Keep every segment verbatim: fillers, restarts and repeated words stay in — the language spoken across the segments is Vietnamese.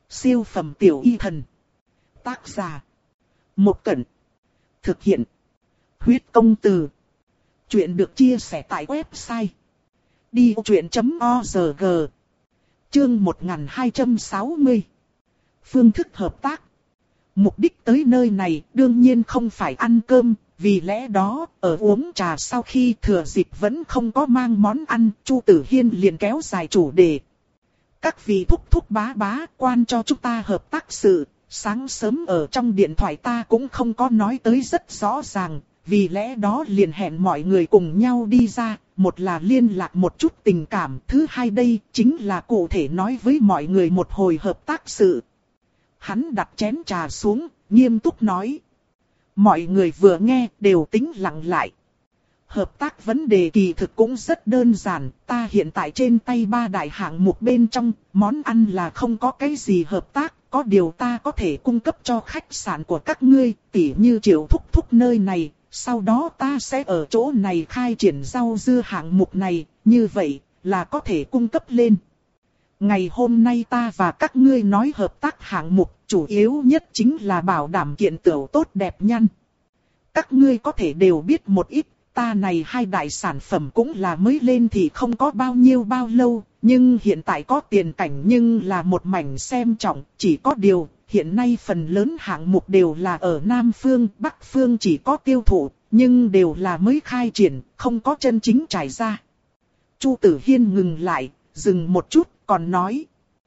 Siêu phẩm tiểu y thần. Tác giả. Một Cẩn. Thực hiện. Huyết công từ. Chuyện được chia sẻ tại website đi vô chuyện chấm org. Chương một nghìn hai trăm sáu mươi. Phương thức hợp tác. Mục đích tới nơi này đương nhiên không phải ăn cơm, vì lẽ đó, ở uống trà sau khi thừa dịp vẫn không có mang món ăn, Chu Tử Hiên liền kéo dài chủ đề. Các vị thúc thúc bá bá quan cho chúng ta hợp tác sự, sáng sớm ở trong điện thoại ta cũng không có nói tới rất rõ ràng, vì lẽ đó liền hẹn mọi người cùng nhau đi ra, một là liên lạc một chút tình cảm, thứ hai đây chính là cụ thể nói với mọi người một hồi hợp tác sự. Hắn đặt chén trà xuống, nghiêm túc nói. Mọi người vừa nghe đều tĩnh lặng lại. Hợp tác vấn đề kỳ thực cũng rất đơn giản, ta hiện tại trên tay ba đại hạng mục bên trong, món ăn là không có cái gì hợp tác, có điều ta có thể cung cấp cho khách sạn của các ngươi, tỉ như Triệu Thúc Thúc nơi này, sau đó ta sẽ ở chỗ này khai triển rau dưa hạng mục này, như vậy là có thể cung cấp lên. Ngày hôm nay ta và các ngươi nói hợp tác hạng mục, chủ yếu nhất chính là bảo đảm kiện tửu tốt đẹp nhăn. Các ngươi có thể đều biết một ít, ta này hai đại sản phẩm cũng là mới lên thì không có bao nhiêu bao lâu, nhưng hiện tại có tiền cảnh nhưng là một mảnh xem trọng, chỉ có điều, hiện nay phần lớn hạng mục đều là ở Nam Phương, Bắc Phương chỉ có tiêu thụ, nhưng đều là mới khai triển, không có chân chính trải ra. Chu Tử Hiên ngừng lại, dừng một chút, còn nói.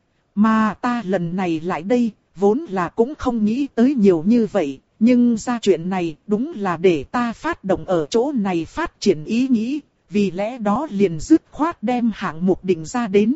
Mà ta lần này lại đây, vốn là cũng không nghĩ tới nhiều như vậy, nhưng ra chuyện này đúng là để ta phát động ở chỗ này phát triển ý nghĩ, vì lẽ đó liền dứt khoát đem hạng mục định ra đến.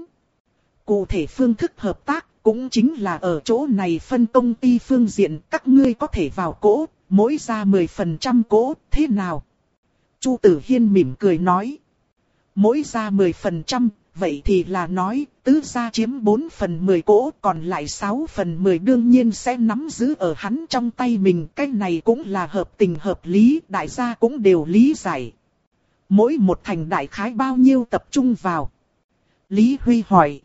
Cụ thể phương thức hợp tác cũng chính là ở chỗ này phân công ty phương diện, các ngươi có thể vào cỗ, mỗi ra mười phần trăm cỗ, thế nào? Chu Tử Hiên mỉm cười nói. Mỗi ra mười phần trăm, vậy thì là nói, tứ gia chiếm bốn phần mười cỗ, còn lại sáu phần mười đương nhiên sẽ nắm giữ ở hắn trong tay mình. Cái này cũng là hợp tình hợp lý, đại gia cũng đều lý giải. Mỗi một thành đại khái bao nhiêu tập trung vào? Lý Huy hỏi.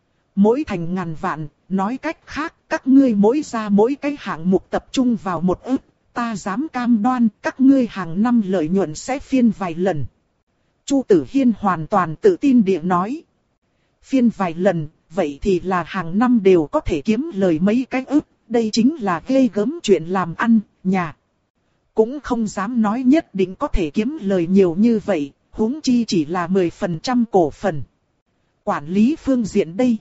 Mỗi thành ngàn vạn, nói cách khác, các ngươi mỗi ra mỗi cái hạng mục tập trung vào một ức, ta dám cam đoan các ngươi hàng năm lợi nhuận sẽ phiên vài lần. Chu Tử Hiên hoàn toàn tự tin địa nói. Phiên vài lần, vậy thì là hàng năm đều có thể kiếm lời mấy cái ức, đây chính là ghê gớm chuyện làm ăn, nhà. Cũng không dám nói nhất định có thể kiếm lời nhiều như vậy, huống chi chỉ là mười phần trăm cổ phần. Quản lý phương diện đây.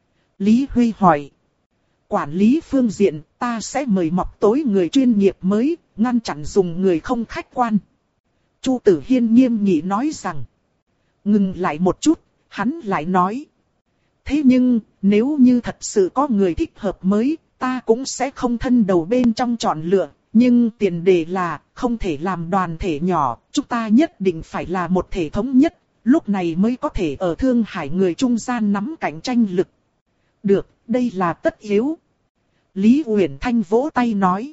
Lý Huy hỏi. Quản lý phương diện, ta sẽ mời mọc tối người chuyên nghiệp mới, ngăn chặn dùng người không khách quan. Chu Tử Hiên nghiêm nghị nói rằng. Ngừng lại một chút, hắn lại nói. Thế nhưng, nếu như thật sự có người thích hợp mới, ta cũng sẽ không thân đầu bên trong chọn lựa. Nhưng tiền đề là, không thể làm đoàn thể nhỏ, chúng ta nhất định phải là một thể thống nhất. Lúc này mới có thể ở Thương Hải người trung gian nắm cạnh tranh lực. Được, đây là tất yếu. Lý Uyển Thanh vỗ tay nói.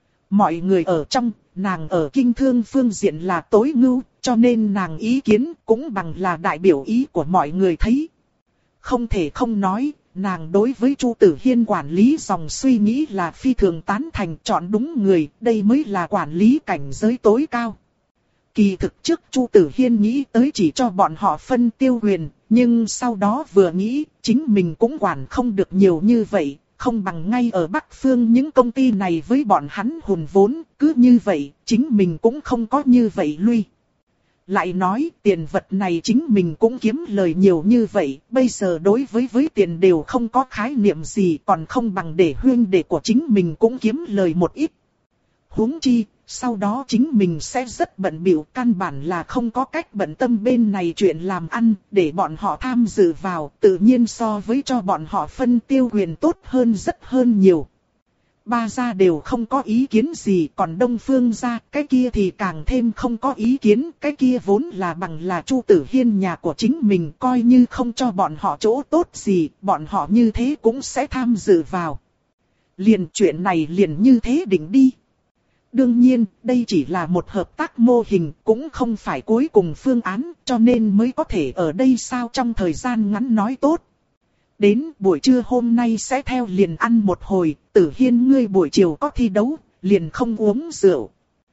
Mọi người ở trong, nàng ở kinh thương phương diện là tối ngưu, cho nên nàng ý kiến cũng bằng là đại biểu ý của mọi người thấy. Không thể không nói, nàng đối với Chu Tử Hiên quản lý dòng suy nghĩ là phi thường tán thành, chọn đúng người, đây mới là quản lý cảnh giới tối cao. Kỳ thực trước Chu Tử Hiên nghĩ tới chỉ cho bọn họ phân tiêu quyền, nhưng sau đó vừa nghĩ, chính mình cũng quản không được nhiều như vậy, không bằng ngay ở Bắc Phương những công ty này với bọn hắn hùn vốn, cứ như vậy, chính mình cũng không có như vậy lui. Lại nói tiền vật này chính mình cũng kiếm lời nhiều như vậy, bây giờ đối với với tiền đều không có khái niệm gì, còn không bằng để huynh đệ của chính mình cũng kiếm lời một ít. Huống chi, sau đó chính mình sẽ rất bận bịu, căn bản là không có cách bận tâm bên này chuyện làm ăn, để bọn họ tham dự vào, tự nhiên so với cho bọn họ phân tiêu quyền tốt hơn rất hơn nhiều. Ba gia đều không có ý kiến gì, còn Đông Phương gia, cái kia thì càng thêm không có ý kiến, cái kia vốn là bằng là Chu Tử Hiên nhà của chính mình, coi như không cho bọn họ chỗ tốt gì, bọn họ như thế cũng sẽ tham dự vào. Liền chuyện này liền như thế định đi. Đương nhiên, đây chỉ là một hợp tác mô hình, cũng không phải cuối cùng phương án, cho nên mới có thể ở đây sao trong thời gian ngắn nói tốt. Đến buổi trưa hôm nay sẽ theo liền ăn một hồi, Tử Hiên ngươi buổi chiều có thi đấu, liền không uống rượu.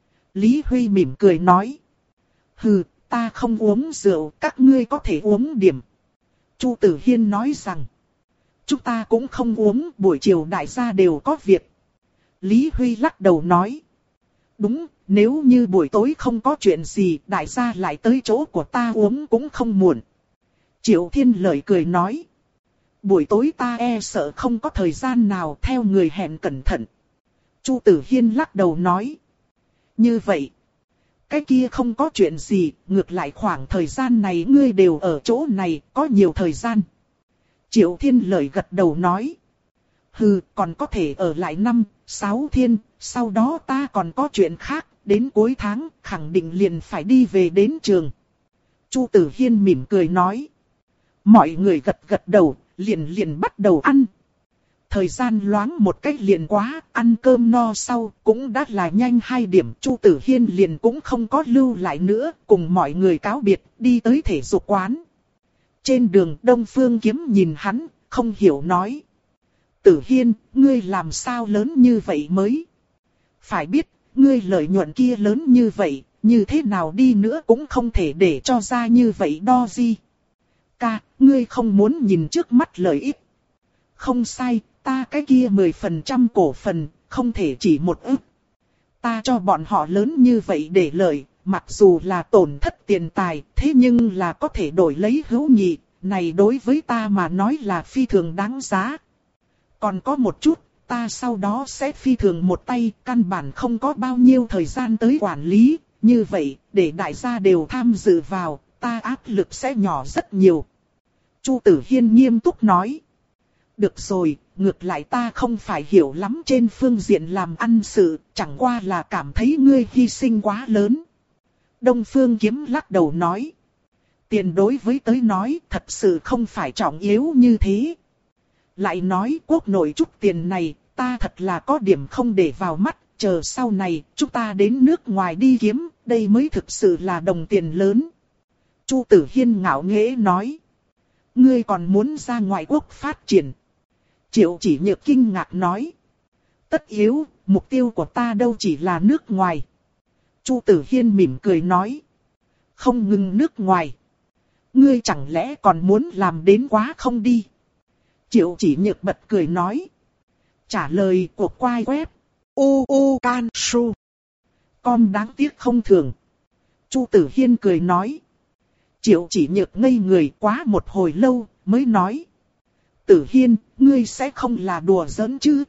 Lý Huy mỉm cười nói. Hừ, ta không uống rượu, các ngươi có thể uống điểm. Chu Tử Hiên nói rằng. Chúng ta cũng không uống, buổi chiều đại gia đều có việc. Lý Huy lắc đầu nói. Đúng, nếu như buổi tối không có chuyện gì, đại gia lại tới chỗ của ta uống cũng không muộn. Triệu Thiên Lợi cười nói. Buổi tối ta e sợ không có thời gian nào, theo người hẹn cẩn thận. Chu Tử Hiên lắc đầu nói. Như vậy, cái kia không có chuyện gì, ngược lại khoảng thời gian này ngươi đều ở chỗ này, có nhiều thời gian. Triệu Thiên Lợi gật đầu nói. Hừ, còn có thể ở lại năm, sáu thiên, sau đó ta còn có chuyện khác, đến cuối tháng, khẳng định liền phải đi về đến trường. Chu Tử Hiên mỉm cười nói. Mọi người gật gật đầu, liền liền bắt đầu ăn. Thời gian loáng một cách liền quá, ăn cơm no sau, cũng đã là nhanh hai điểm. Chu Tử Hiên liền cũng không có lưu lại nữa, cùng mọi người cáo biệt, đi tới thể dục quán. Trên đường Đông Phương Kiếm nhìn hắn, không hiểu nói. Tử Hiên, ngươi làm sao lớn như vậy mới? Phải biết, ngươi lợi nhuận kia lớn như vậy, như thế nào đi nữa cũng không thể để cho ra như vậy đo gì. Ca, ngươi không muốn nhìn trước mắt lợi ích. Không sai, ta cái kia mười phần trăm cổ phần, không thể chỉ một ức. Ta cho bọn họ lớn như vậy để lợi, mặc dù là tổn thất tiền tài, thế nhưng là có thể đổi lấy hữu nghị, này đối với ta mà nói là phi thường đáng giá. Còn có một chút, ta sau đó sẽ phi thường một tay, căn bản không có bao nhiêu thời gian tới quản lý, như vậy, để đại gia đều tham dự vào, ta áp lực sẽ nhỏ rất nhiều. Chu Tử Hiên nghiêm túc nói. Được rồi, ngược lại ta không phải hiểu lắm trên phương diện làm ăn sự, chẳng qua là cảm thấy ngươi hy sinh quá lớn. Đông Phương Kiếm lắc đầu nói. Tiền đối với tới nói thật sự không phải trọng yếu như thế. Lại nói quốc nội chút tiền này, ta thật là có điểm không để vào mắt, chờ sau này chúng ta đến nước ngoài đi kiếm, đây mới thực sự là đồng tiền lớn. Chu Tử Hiên ngạo nghễ nói. Ngươi còn muốn ra ngoại quốc phát triển. Triệu Chỉ Nhược kinh ngạc nói. Tất yếu, mục tiêu của ta đâu chỉ là nước ngoài. Chu Tử Hiên mỉm cười nói. Không ngừng nước ngoài. Ngươi chẳng lẽ còn muốn làm đến quá không đi? Triệu Chỉ Nhược bật cười nói. Trả lời của quai web. U U Can Su. Com đáng tiếc không thường. Chu Tử Hiên cười nói. Triệu Chỉ Nhược ngây người quá một hồi lâu, mới nói. Tử Hiên, ngươi sẽ không là đùa giỡn chứ?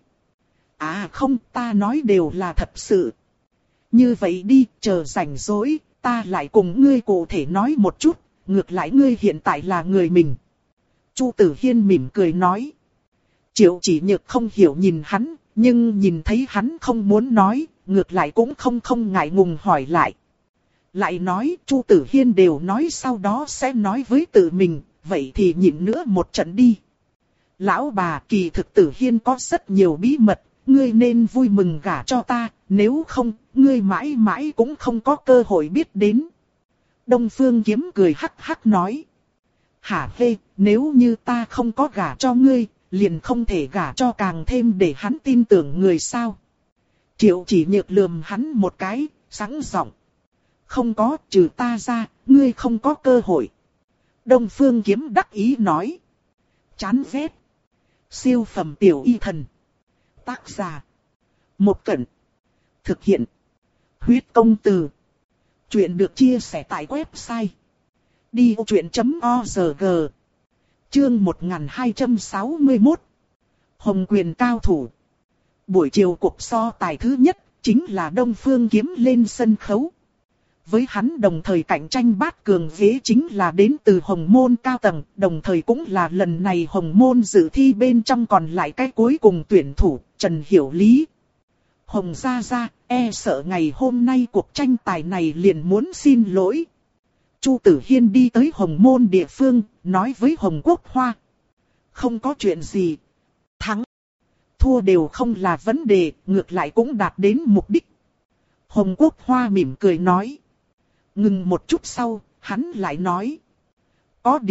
À không, ta nói đều là thật sự. Như vậy đi, chờ rảnh rỗi, ta lại cùng ngươi cụ thể nói một chút, ngược lại ngươi hiện tại là người mình. Chu Tử Hiên mỉm cười nói. Triệu Chỉ Nhược không hiểu nhìn hắn, nhưng nhìn thấy hắn không muốn nói, ngược lại cũng không không ngại ngùng hỏi lại. Lại nói, Chu Tử Hiên đều nói sau đó sẽ nói với tự mình, vậy thì nhịn nữa một trận đi. Lão bà, kỳ thực Tử Hiên có rất nhiều bí mật, ngươi nên vui mừng gả cho ta, nếu không, ngươi mãi mãi cũng không có cơ hội biết đến. Đông Phương Kiếm cười hắc hắc nói. Hả hê, nếu như ta không có gả cho ngươi, liền không thể gả cho càng thêm để hắn tin tưởng người sao. Triệu Chỉ Nhược lườm hắn một cái, sẵn giọng. Không có, trừ ta ra, ngươi không có cơ hội. Đông Phương Kiếm đắc ý nói. Chán ghét. Siêu phẩm tiểu y thần. Tác giả. Một Cẩn. Thực hiện. Huyết công từ. Chuyện được chia sẻ tại website. đi ô chuyện chấm org. Chương một nghìn hai trăm sáu mươi mốt. Hồng Quyền cao thủ. Buổi chiều cuộc so tài thứ nhất, chính là Đông Phương Kiếm lên sân khấu. Với hắn đồng thời cạnh tranh bát cường ghế chính là đến từ Hồng Môn cao tầng, đồng thời cũng là lần này Hồng Môn dự thi bên trong còn lại cái cuối cùng tuyển thủ, Trần Hiểu Lý. Hồng gia gia, e sợ ngày hôm nay cuộc tranh tài này liền muốn xin lỗi. Chu Tử Hiên đi tới Hồng Môn địa phương, nói với Hồng Quốc Hoa. Không có chuyện gì. Thắng. Thua đều không là vấn đề, ngược lại cũng đạt đến mục đích. Hồng Quốc Hoa mỉm cười nói. Ngừng một chút sau, hắn lại nói. Có điều,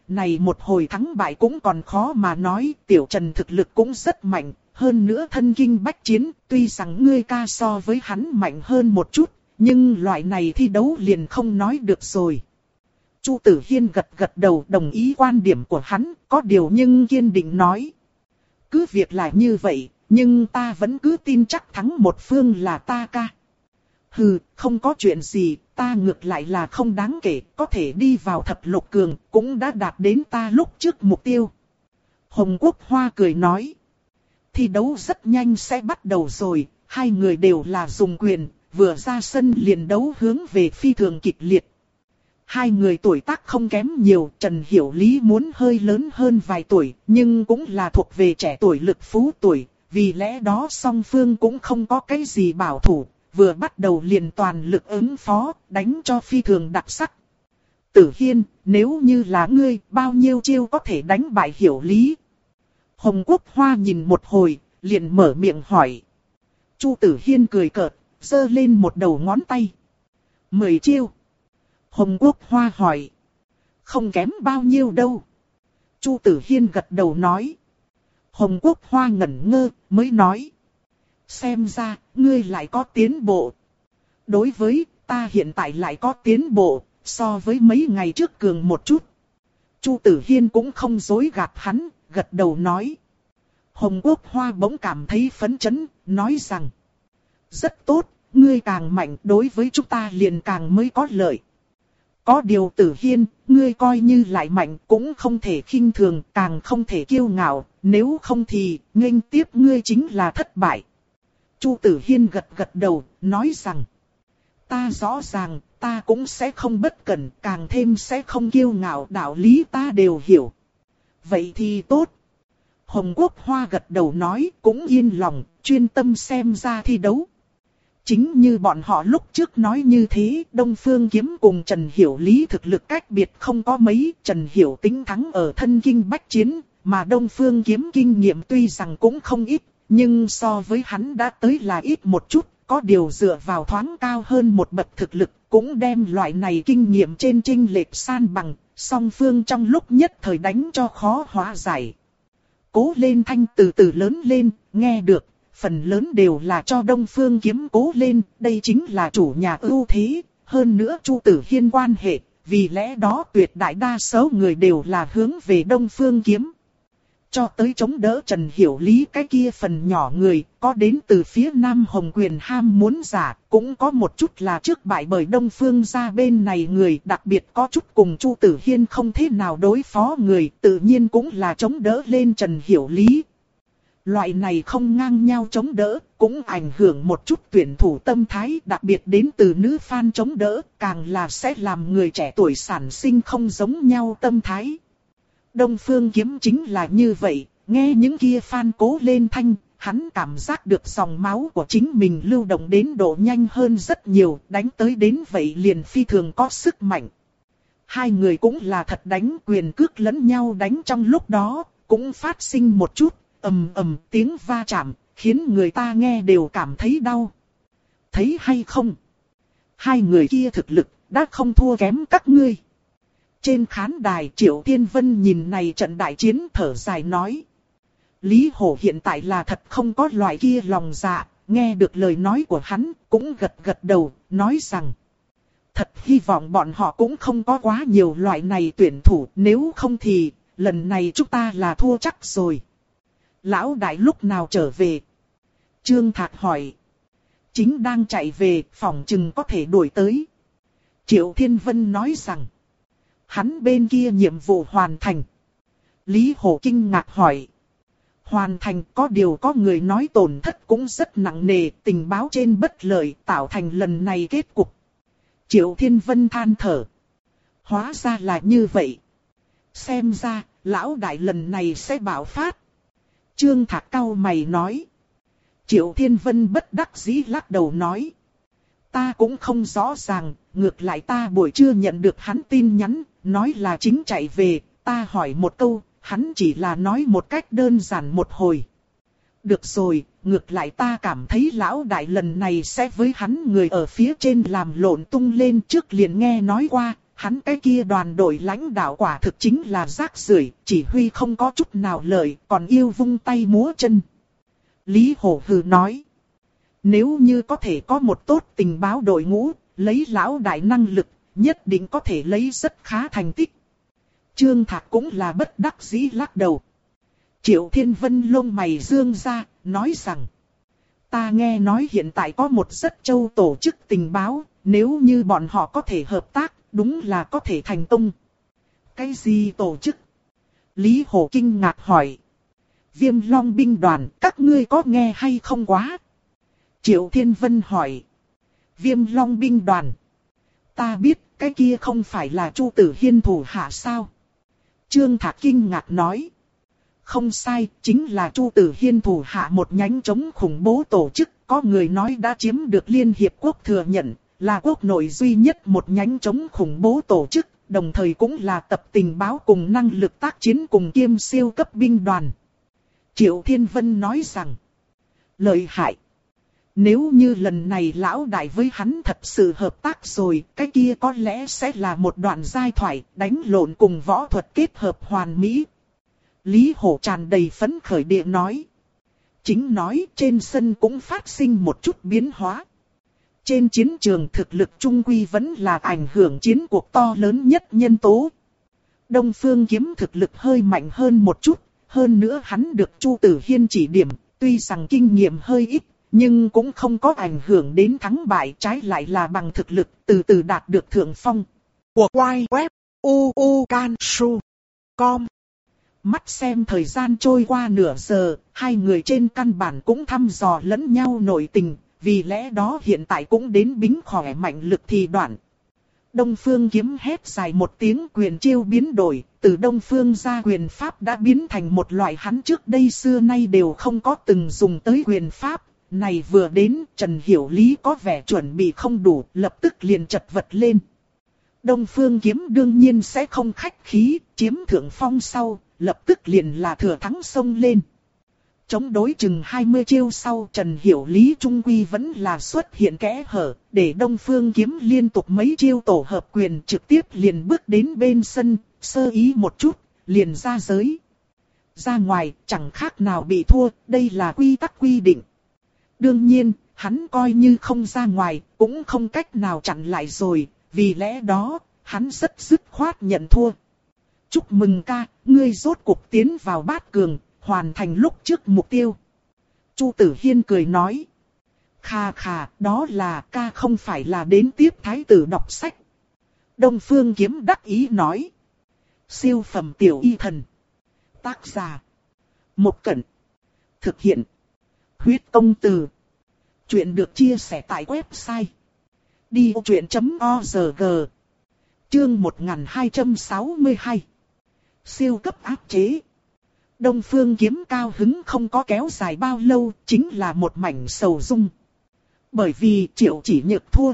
này một hồi thắng bại cũng còn khó mà nói, Tiểu Trần thực lực cũng rất mạnh, hơn nữa thân kinh bách chiến, tuy rằng ngươi ca so với hắn mạnh hơn một chút, nhưng loại này thi đấu liền không nói được rồi. Chu Tử Hiên gật gật đầu đồng ý quan điểm của hắn, có điều nhưng kiên định nói. Cứ việc là như vậy, nhưng ta vẫn cứ tin chắc thắng một phương là ta ca. Hừ, không có chuyện gì, ta ngược lại là không đáng kể, có thể đi vào thập lục cường, cũng đã đạt đến ta lúc trước mục tiêu. Hồng Quốc Hoa cười nói. Thi đấu rất nhanh sẽ bắt đầu rồi, hai người đều là dùng quyền, vừa ra sân liền đấu hướng về phi thường kịch liệt. Hai người tuổi tác không kém nhiều, Trần Hiểu Lý muốn hơi lớn hơn vài tuổi, nhưng cũng là thuộc về trẻ tuổi lực phú tuổi, vì lẽ đó song phương cũng không có cái gì bảo thủ, vừa bắt đầu liền toàn lực ứng phó, đánh cho phi thường đặc sắc. Tử Hiên, nếu như là ngươi, bao nhiêu chiêu có thể đánh bại Hiểu Lý? Hồng Quốc Hoa nhìn một hồi, liền mở miệng hỏi. Chu Tử Hiên cười cợt, giơ lên một đầu ngón tay. Mười chiêu. Hồng Quốc Hoa hỏi. Không kém bao nhiêu đâu. Chu Tử Hiên gật đầu nói. Hồng Quốc Hoa ngẩn ngơ, mới nói. Xem ra, ngươi lại có tiến bộ. Đối với, ta hiện tại lại có tiến bộ, so với mấy ngày trước cường một chút. Chu Tử Hiên cũng không dối gạt hắn, gật đầu nói. Hồng Quốc Hoa bỗng cảm thấy phấn chấn, nói rằng. Rất tốt, ngươi càng mạnh đối với chúng ta liền càng mới có lợi. Có điều Tử Hiên, ngươi coi như lại mạnh cũng không thể khinh thường, càng không thể kiêu ngạo, nếu không thì, nghênh tiếp ngươi chính là thất bại. Chu Tử Hiên gật gật đầu, nói rằng. Ta rõ ràng, ta cũng sẽ không bất cẩn, càng thêm sẽ không kiêu ngạo, đạo lý ta đều hiểu. Vậy thì tốt. Hồng Quốc Hoa gật đầu nói, cũng yên lòng, chuyên tâm xem ra thi đấu. Chính như bọn họ lúc trước nói như thế, Đông Phương Kiếm cùng Trần Hiểu Lý thực lực cách biệt không có mấy, Trần Hiểu tính thắng ở thân kinh bách chiến, mà Đông Phương Kiếm kinh nghiệm tuy rằng cũng không ít, nhưng so với hắn đã tới là ít một chút, có điều dựa vào thoáng cao hơn một bậc thực lực, cũng đem loại này kinh nghiệm trên chênh lệch san bằng, song phương trong lúc nhất thời đánh cho khó hóa giải. Cố lên thanh từ từ lớn lên, nghe được. Phần lớn đều là cho Đông Phương Kiếm cố lên, đây chính là chủ nhà ưu thế, hơn nữa Chu Tử Hiên quan hệ, vì lẽ đó tuyệt đại đa số người đều là hướng về Đông Phương Kiếm. Cho tới chống đỡ Trần Hiểu Lý cái kia phần nhỏ người, có đến từ phía Nam Hồng Quyền ham muốn giả, cũng có một chút là trước bại bởi Đông Phương ra bên này người, đặc biệt có chút cùng Chu Tử Hiên không thế nào đối phó người, tự nhiên cũng là chống đỡ lên Trần Hiểu Lý. Loại này không ngang nhau chống đỡ, cũng ảnh hưởng một chút tuyển thủ tâm thái, đặc biệt đến từ nữ fan chống đỡ, càng là sẽ làm người trẻ tuổi sản sinh không giống nhau tâm thái. Đông Phương Kiếm chính là như vậy, nghe những kia fan cố lên thanh, hắn cảm giác được dòng máu của chính mình lưu động đến độ nhanh hơn rất nhiều, đánh tới đến vậy liền phi thường có sức mạnh. Hai người cũng là thật đánh quyền cước lẫn nhau đánh trong lúc đó, cũng phát sinh một chút. Ầm ầm tiếng va chạm, khiến người ta nghe đều cảm thấy đau. Thấy hay không? Hai người kia thực lực, đã không thua kém các ngươi. Trên khán đài Triệu Thiên Vân nhìn này trận đại chiến thở dài nói. Lý Hổ hiện tại là thật không có loại kia lòng dạ, nghe được lời nói của hắn, cũng gật gật đầu, nói rằng. Thật hy vọng bọn họ cũng không có quá nhiều loại này tuyển thủ, nếu không thì, lần này chúng ta là thua chắc rồi. Lão đại lúc nào trở về? Trương Thạc hỏi. Chính đang chạy về, phòng chừng có thể đuổi tới. Triệu Thiên Vân nói rằng. Hắn bên kia nhiệm vụ hoàn thành. Lý Hổ kinh ngạc hỏi. Hoàn thành có điều có người nói tổn thất cũng rất nặng nề, tình báo trên bất lợi tạo thành lần này kết cục. Triệu Thiên Vân than thở. Hóa ra là như vậy. Xem ra, lão đại lần này sẽ bạo phát. Trương Thạc cau mày nói. Triệu Thiên Vân bất đắc dĩ lắc đầu nói. Ta cũng không rõ ràng, ngược lại ta buổi trưa nhận được hắn tin nhắn, nói là chính chạy về, ta hỏi một câu, hắn chỉ là nói một cách đơn giản một hồi. Được rồi, ngược lại ta cảm thấy lão đại lần này sẽ với hắn người ở phía trên làm lộn tung lên, trước liền nghe nói qua, hắn cái kia đoàn đội lãnh đạo quả thực chính là rác rưởi, chỉ huy không có chút nào lợi, còn yêu vung tay múa chân. Lý Hổ hừ nói. Nếu như có thể có một tốt tình báo đội ngũ, lấy lão đại năng lực, nhất định có thể lấy rất khá thành tích. Trương Thạc cũng là bất đắc dĩ lắc đầu. Triệu Thiên Vân lông mày dương ra, nói rằng. Ta nghe nói hiện tại có một rất châu tổ chức tình báo, nếu như bọn họ có thể hợp tác, đúng là có thể thành công. Cái gì tổ chức? Lý Hổ kinh ngạc hỏi. Viêm Long binh đoàn, các ngươi có nghe hay không quá? Triệu Thiên Vân hỏi. Viêm Long binh đoàn. Ta biết, cái kia không phải là Chu Tử Hiên thủ hạ sao? Trương Thạc kinh ngạc nói. Không sai, chính là Chu Tử Hiên thủ hạ một nhánh chống khủng bố tổ chức, có người nói đã chiếm được Liên Hiệp Quốc thừa nhận, là quốc nội duy nhất một nhánh chống khủng bố tổ chức, đồng thời cũng là tập tình báo cùng năng lực tác chiến cùng kiêm siêu cấp binh đoàn. Triệu Thiên Vân nói rằng, lợi hại. Nếu như lần này lão đại với hắn thật sự hợp tác rồi, cái kia có lẽ sẽ là một đoạn giai thoại, đánh lộn cùng võ thuật kết hợp hoàn mỹ. Lý Hổ tràn đầy phấn khởi địa nói. Chính nói trên sân cũng phát sinh một chút biến hóa. Trên chiến trường thực lực trung quy vẫn là ảnh hưởng chiến cuộc to lớn nhất nhân tố. Đông Phương Kiếm thực lực hơi mạnh hơn một chút, hơn nữa hắn được Chu Tử Hiên chỉ điểm, tuy rằng kinh nghiệm hơi ít, nhưng cũng không có ảnh hưởng đến thắng bại, trái lại là bằng thực lực từ từ đạt được thượng phong. Của Quai Web u u can su com. Mắt xem thời gian trôi qua nửa giờ, hai người trên căn bản cũng thăm dò lẫn nhau nội tình, vì lẽ đó hiện tại cũng đến bính khỏe mạnh lực thì đoạn. Đông Phương Kiếm hét dài một tiếng, quyền chiêu biến đổi, từ Đông Phương ra quyền pháp đã biến thành một loại hắn trước đây xưa nay đều không có từng dùng tới quyền pháp. Này vừa đến, Trần Hiểu Lý có vẻ chuẩn bị không đủ, lập tức liền chật vật lên. Đông Phương Kiếm đương nhiên sẽ không khách khí, chiếm thượng phong sau, lập tức liền là thừa thắng xông lên. Chống đối chừng hai mươi chiêu sau, Trần Hiểu Lý trung quy vẫn là xuất hiện kẽ hở, để Đông Phương Kiếm liên tục mấy chiêu tổ hợp quyền trực tiếp liền bước đến bên sân, sơ ý một chút, liền ra giới. Ra ngoài, chẳng khác nào bị thua, đây là quy tắc quy định. Đương nhiên, hắn coi như không ra ngoài, cũng không cách nào chặn lại rồi, vì lẽ đó, hắn rất dứt khoát nhận thua. Chúc mừng ca, ngươi rốt cuộc tiến vào bát cường, hoàn thành lúc trước mục tiêu. Chu Tử Hiên cười nói. Khà khà, đó là ca không phải là đến tiếp thái tử đọc sách. Đông Phương Kiếm đắc ý nói. Siêu phẩm tiểu y thần. Tác giả. Một Cẩn. Thực hiện. Huyết công từ. Chuyện được chia sẻ tại website. đi ô chuyện chấm org. Chương một nghìn hai trăm sáu mươi hai. Siêu cấp áp chế. Đông Phương Kiếm cao hứng không có kéo dài bao lâu, chính là một mảnh sầu dung. Bởi vì Triệu Chỉ Nhược thua.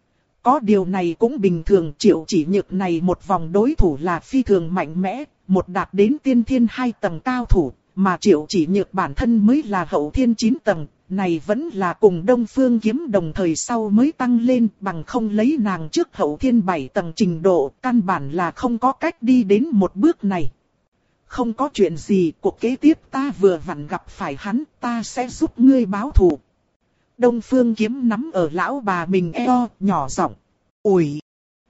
Có điều này cũng bình thường, Triệu Chỉ Nhược này một vòng đối thủ là phi thường mạnh mẽ, một đạt đến tiên thiên hai tầng cao thủ, mà Triệu Chỉ Nhược bản thân mới là hậu thiên chín tầng, này vẫn là cùng Đông Phương Kiếm đồng thời sau mới tăng lên, bằng không lấy nàng trước hậu thiên bảy tầng trình độ, căn bản là không có cách đi đến một bước này. Không có chuyện gì, cuộc kế tiếp ta vừa vặn gặp phải hắn, ta sẽ giúp ngươi báo thù. Đông Phương Kiếm nắm ở lão bà mình eo, nhỏ giọng. Ủi!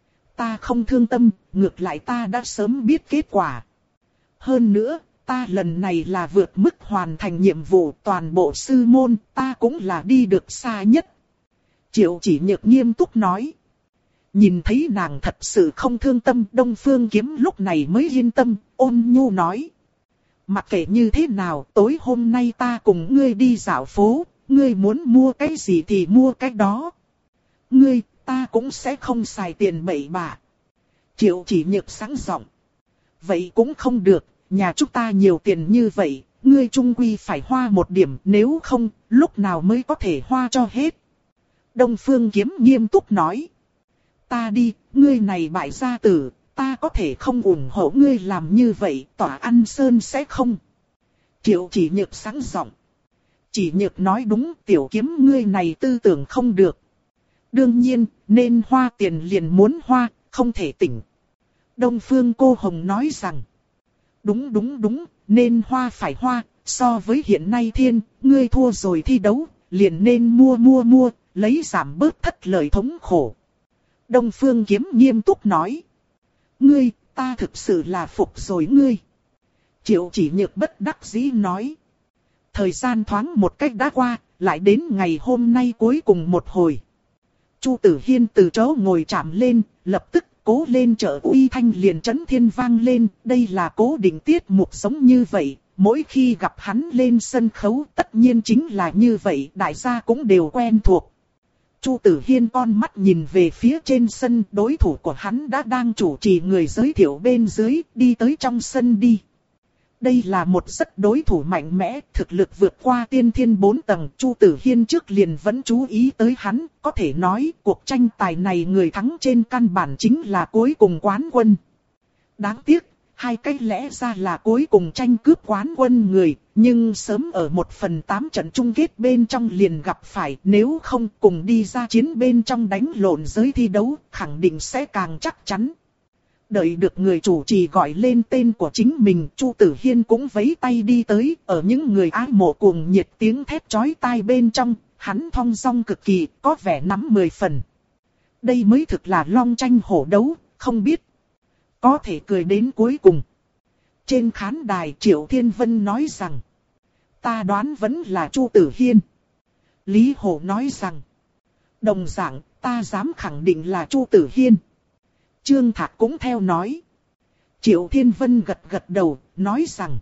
Ta không thương tâm, ngược lại ta đã sớm biết kết quả. Hơn nữa, ta lần này là vượt mức hoàn thành nhiệm vụ toàn bộ sư môn, ta cũng là đi được xa nhất. Triệu Chỉ Nhược nghiêm túc nói. Nhìn thấy nàng thật sự không thương tâm, Đông Phương Kiếm lúc này mới yên tâm, ôn nhu nói. Mặc kệ như thế nào, tối hôm nay ta cùng ngươi đi dạo phố, ngươi muốn mua cái gì thì mua cái đó. Ngươi, ta cũng sẽ không xài tiền bậy bạ. Triệu Chỉ Nhược sáng giọng. Vậy cũng không được, nhà chúng ta nhiều tiền như vậy, ngươi chung quy phải hoa một điểm, nếu không, lúc nào mới có thể hoa cho hết. Đông Phương Kiếm nghiêm túc nói. Ta đi, ngươi này bại gia tử, ta có thể không ủng hộ ngươi làm như vậy, tỏa ăn sơn sẽ không. Triệu Chỉ Nhược sáng giọng. Chỉ Nhược nói đúng, Tiểu Kiếm ngươi này tư tưởng không được. Đương nhiên, nên hoa tiền liền muốn hoa, không thể tỉnh. Đông Phương Cô Hồng nói rằng, đúng đúng đúng, nên hoa phải hoa, so với hiện nay thiên, ngươi thua rồi thi đấu, liền nên mua mua mua, lấy giảm bớt thất lợi thống khổ. Đông Phương Kiếm nghiêm túc nói, ngươi, ta thực sự là phục rồi ngươi. Triệu Chỉ Nhược bất đắc dĩ nói, thời gian thoáng một cách đã qua, lại đến ngày hôm nay cuối cùng một hồi. Chu Tử Hiên từ chỗ ngồi chạm lên, lập tức cố lên trợ uy thanh liền chấn thiên vang lên. Đây là cố định tiết mục giống như vậy, mỗi khi gặp hắn lên sân khấu tất nhiên chính là như vậy, đại gia cũng đều quen thuộc. Chu Tử Hiên con mắt nhìn về phía trên sân, đối thủ của hắn đã đang chủ trì người giới thiệu bên dưới, đi tới trong sân đi. Đây là một rất đối thủ mạnh mẽ, thực lực vượt qua tiên thiên bốn tầng. Chu Tử Hiên trước liền vẫn chú ý tới hắn, có thể nói cuộc tranh tài này người thắng trên căn bản chính là cuối cùng quán quân. Đáng tiếc, hai cách lẽ ra là cuối cùng tranh cướp quán quân người, nhưng sớm ở một phần tám trận chung kết bên trong liền gặp phải, nếu không cùng đi ra chiến bên trong đánh lộn giới thi đấu, khẳng định sẽ càng chắc chắn. Đợi được người chủ trì gọi lên tên của chính mình, Chu Tử Hiên cũng vẫy tay đi tới, ở những người ái mộ cuồng nhiệt tiếng thét chói tai bên trong, hắn thong dong cực kỳ, có vẻ nắm mười phần. Đây mới thực là long tranh hổ đấu, không biết có thể cười đến cuối cùng. Trên khán đài Triệu Thiên Vân nói rằng, ta đoán vẫn là Chu Tử Hiên. Lý Hổ nói rằng, đồng dạng, ta dám khẳng định là Chu Tử Hiên. Trương Thạc cũng theo nói. Triệu Thiên Vân gật gật đầu, nói rằng,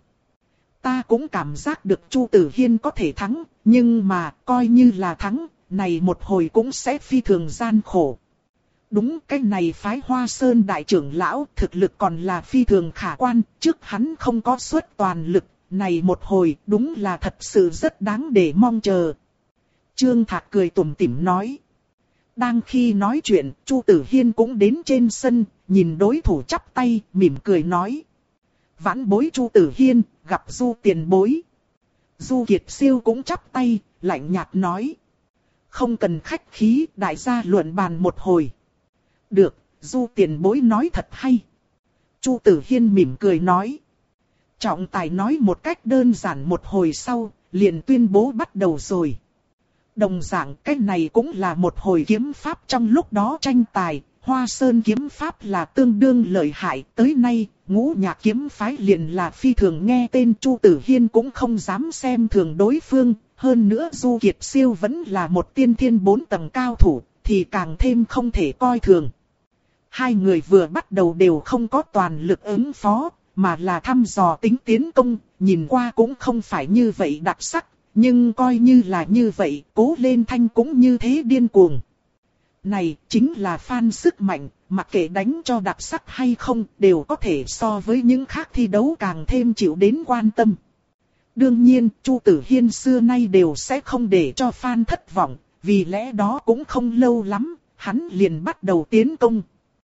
ta cũng cảm giác được Chu Tử Hiên có thể thắng, nhưng mà coi như là thắng, này một hồi cũng sẽ phi thường gian khổ. Đúng, cái này phái Hoa Sơn đại trưởng lão thực lực còn là phi thường khả quan, trước hắn không có xuất toàn lực, này một hồi đúng là thật sự rất đáng để mong chờ. Trương Thạc cười tủm tỉm nói. Đang khi nói chuyện, Chu Tử Hiên cũng đến trên sân, nhìn đối thủ chắp tay, mỉm cười nói. Vãn bối Chu Tử Hiên, gặp Du tiền bối. Du Kiệt Siêu cũng chắp tay, lạnh nhạt nói. Không cần khách khí, đại gia luận bàn một hồi. Được, Du tiền bối nói thật hay. Chu Tử Hiên mỉm cười nói. Trọng tài nói một cách đơn giản một hồi sau, liền tuyên bố bắt đầu rồi. Đồng dạng cái này cũng là một hồi kiếm pháp trong lúc đó tranh tài, Hoa Sơn kiếm pháp là tương đương lợi hại, tới nay, ngũ nhạc kiếm phái liền là phi thường nghe tên. Chu Tử Hiên cũng không dám xem thường đối phương, hơn nữa Du Kiệt Siêu vẫn là một tiên thiên bốn tầng cao thủ, thì càng thêm không thể coi thường. Hai người vừa bắt đầu đều không có toàn lực ứng phó, mà là thăm dò tính tiến công, nhìn qua cũng không phải như vậy đặc sắc. Nhưng coi như là như vậy, Cố Lên Thanh cũng như thế điên cuồng. Này chính là fan sức mạnh, mặc kệ đánh cho đặc sắc hay không, đều có thể so với những khác thi đấu càng thêm chịu đến quan tâm. Đương nhiên, Chu Tử Hiên xưa nay đều sẽ không để cho fan thất vọng, vì lẽ đó cũng không lâu lắm, hắn liền bắt đầu tiến công.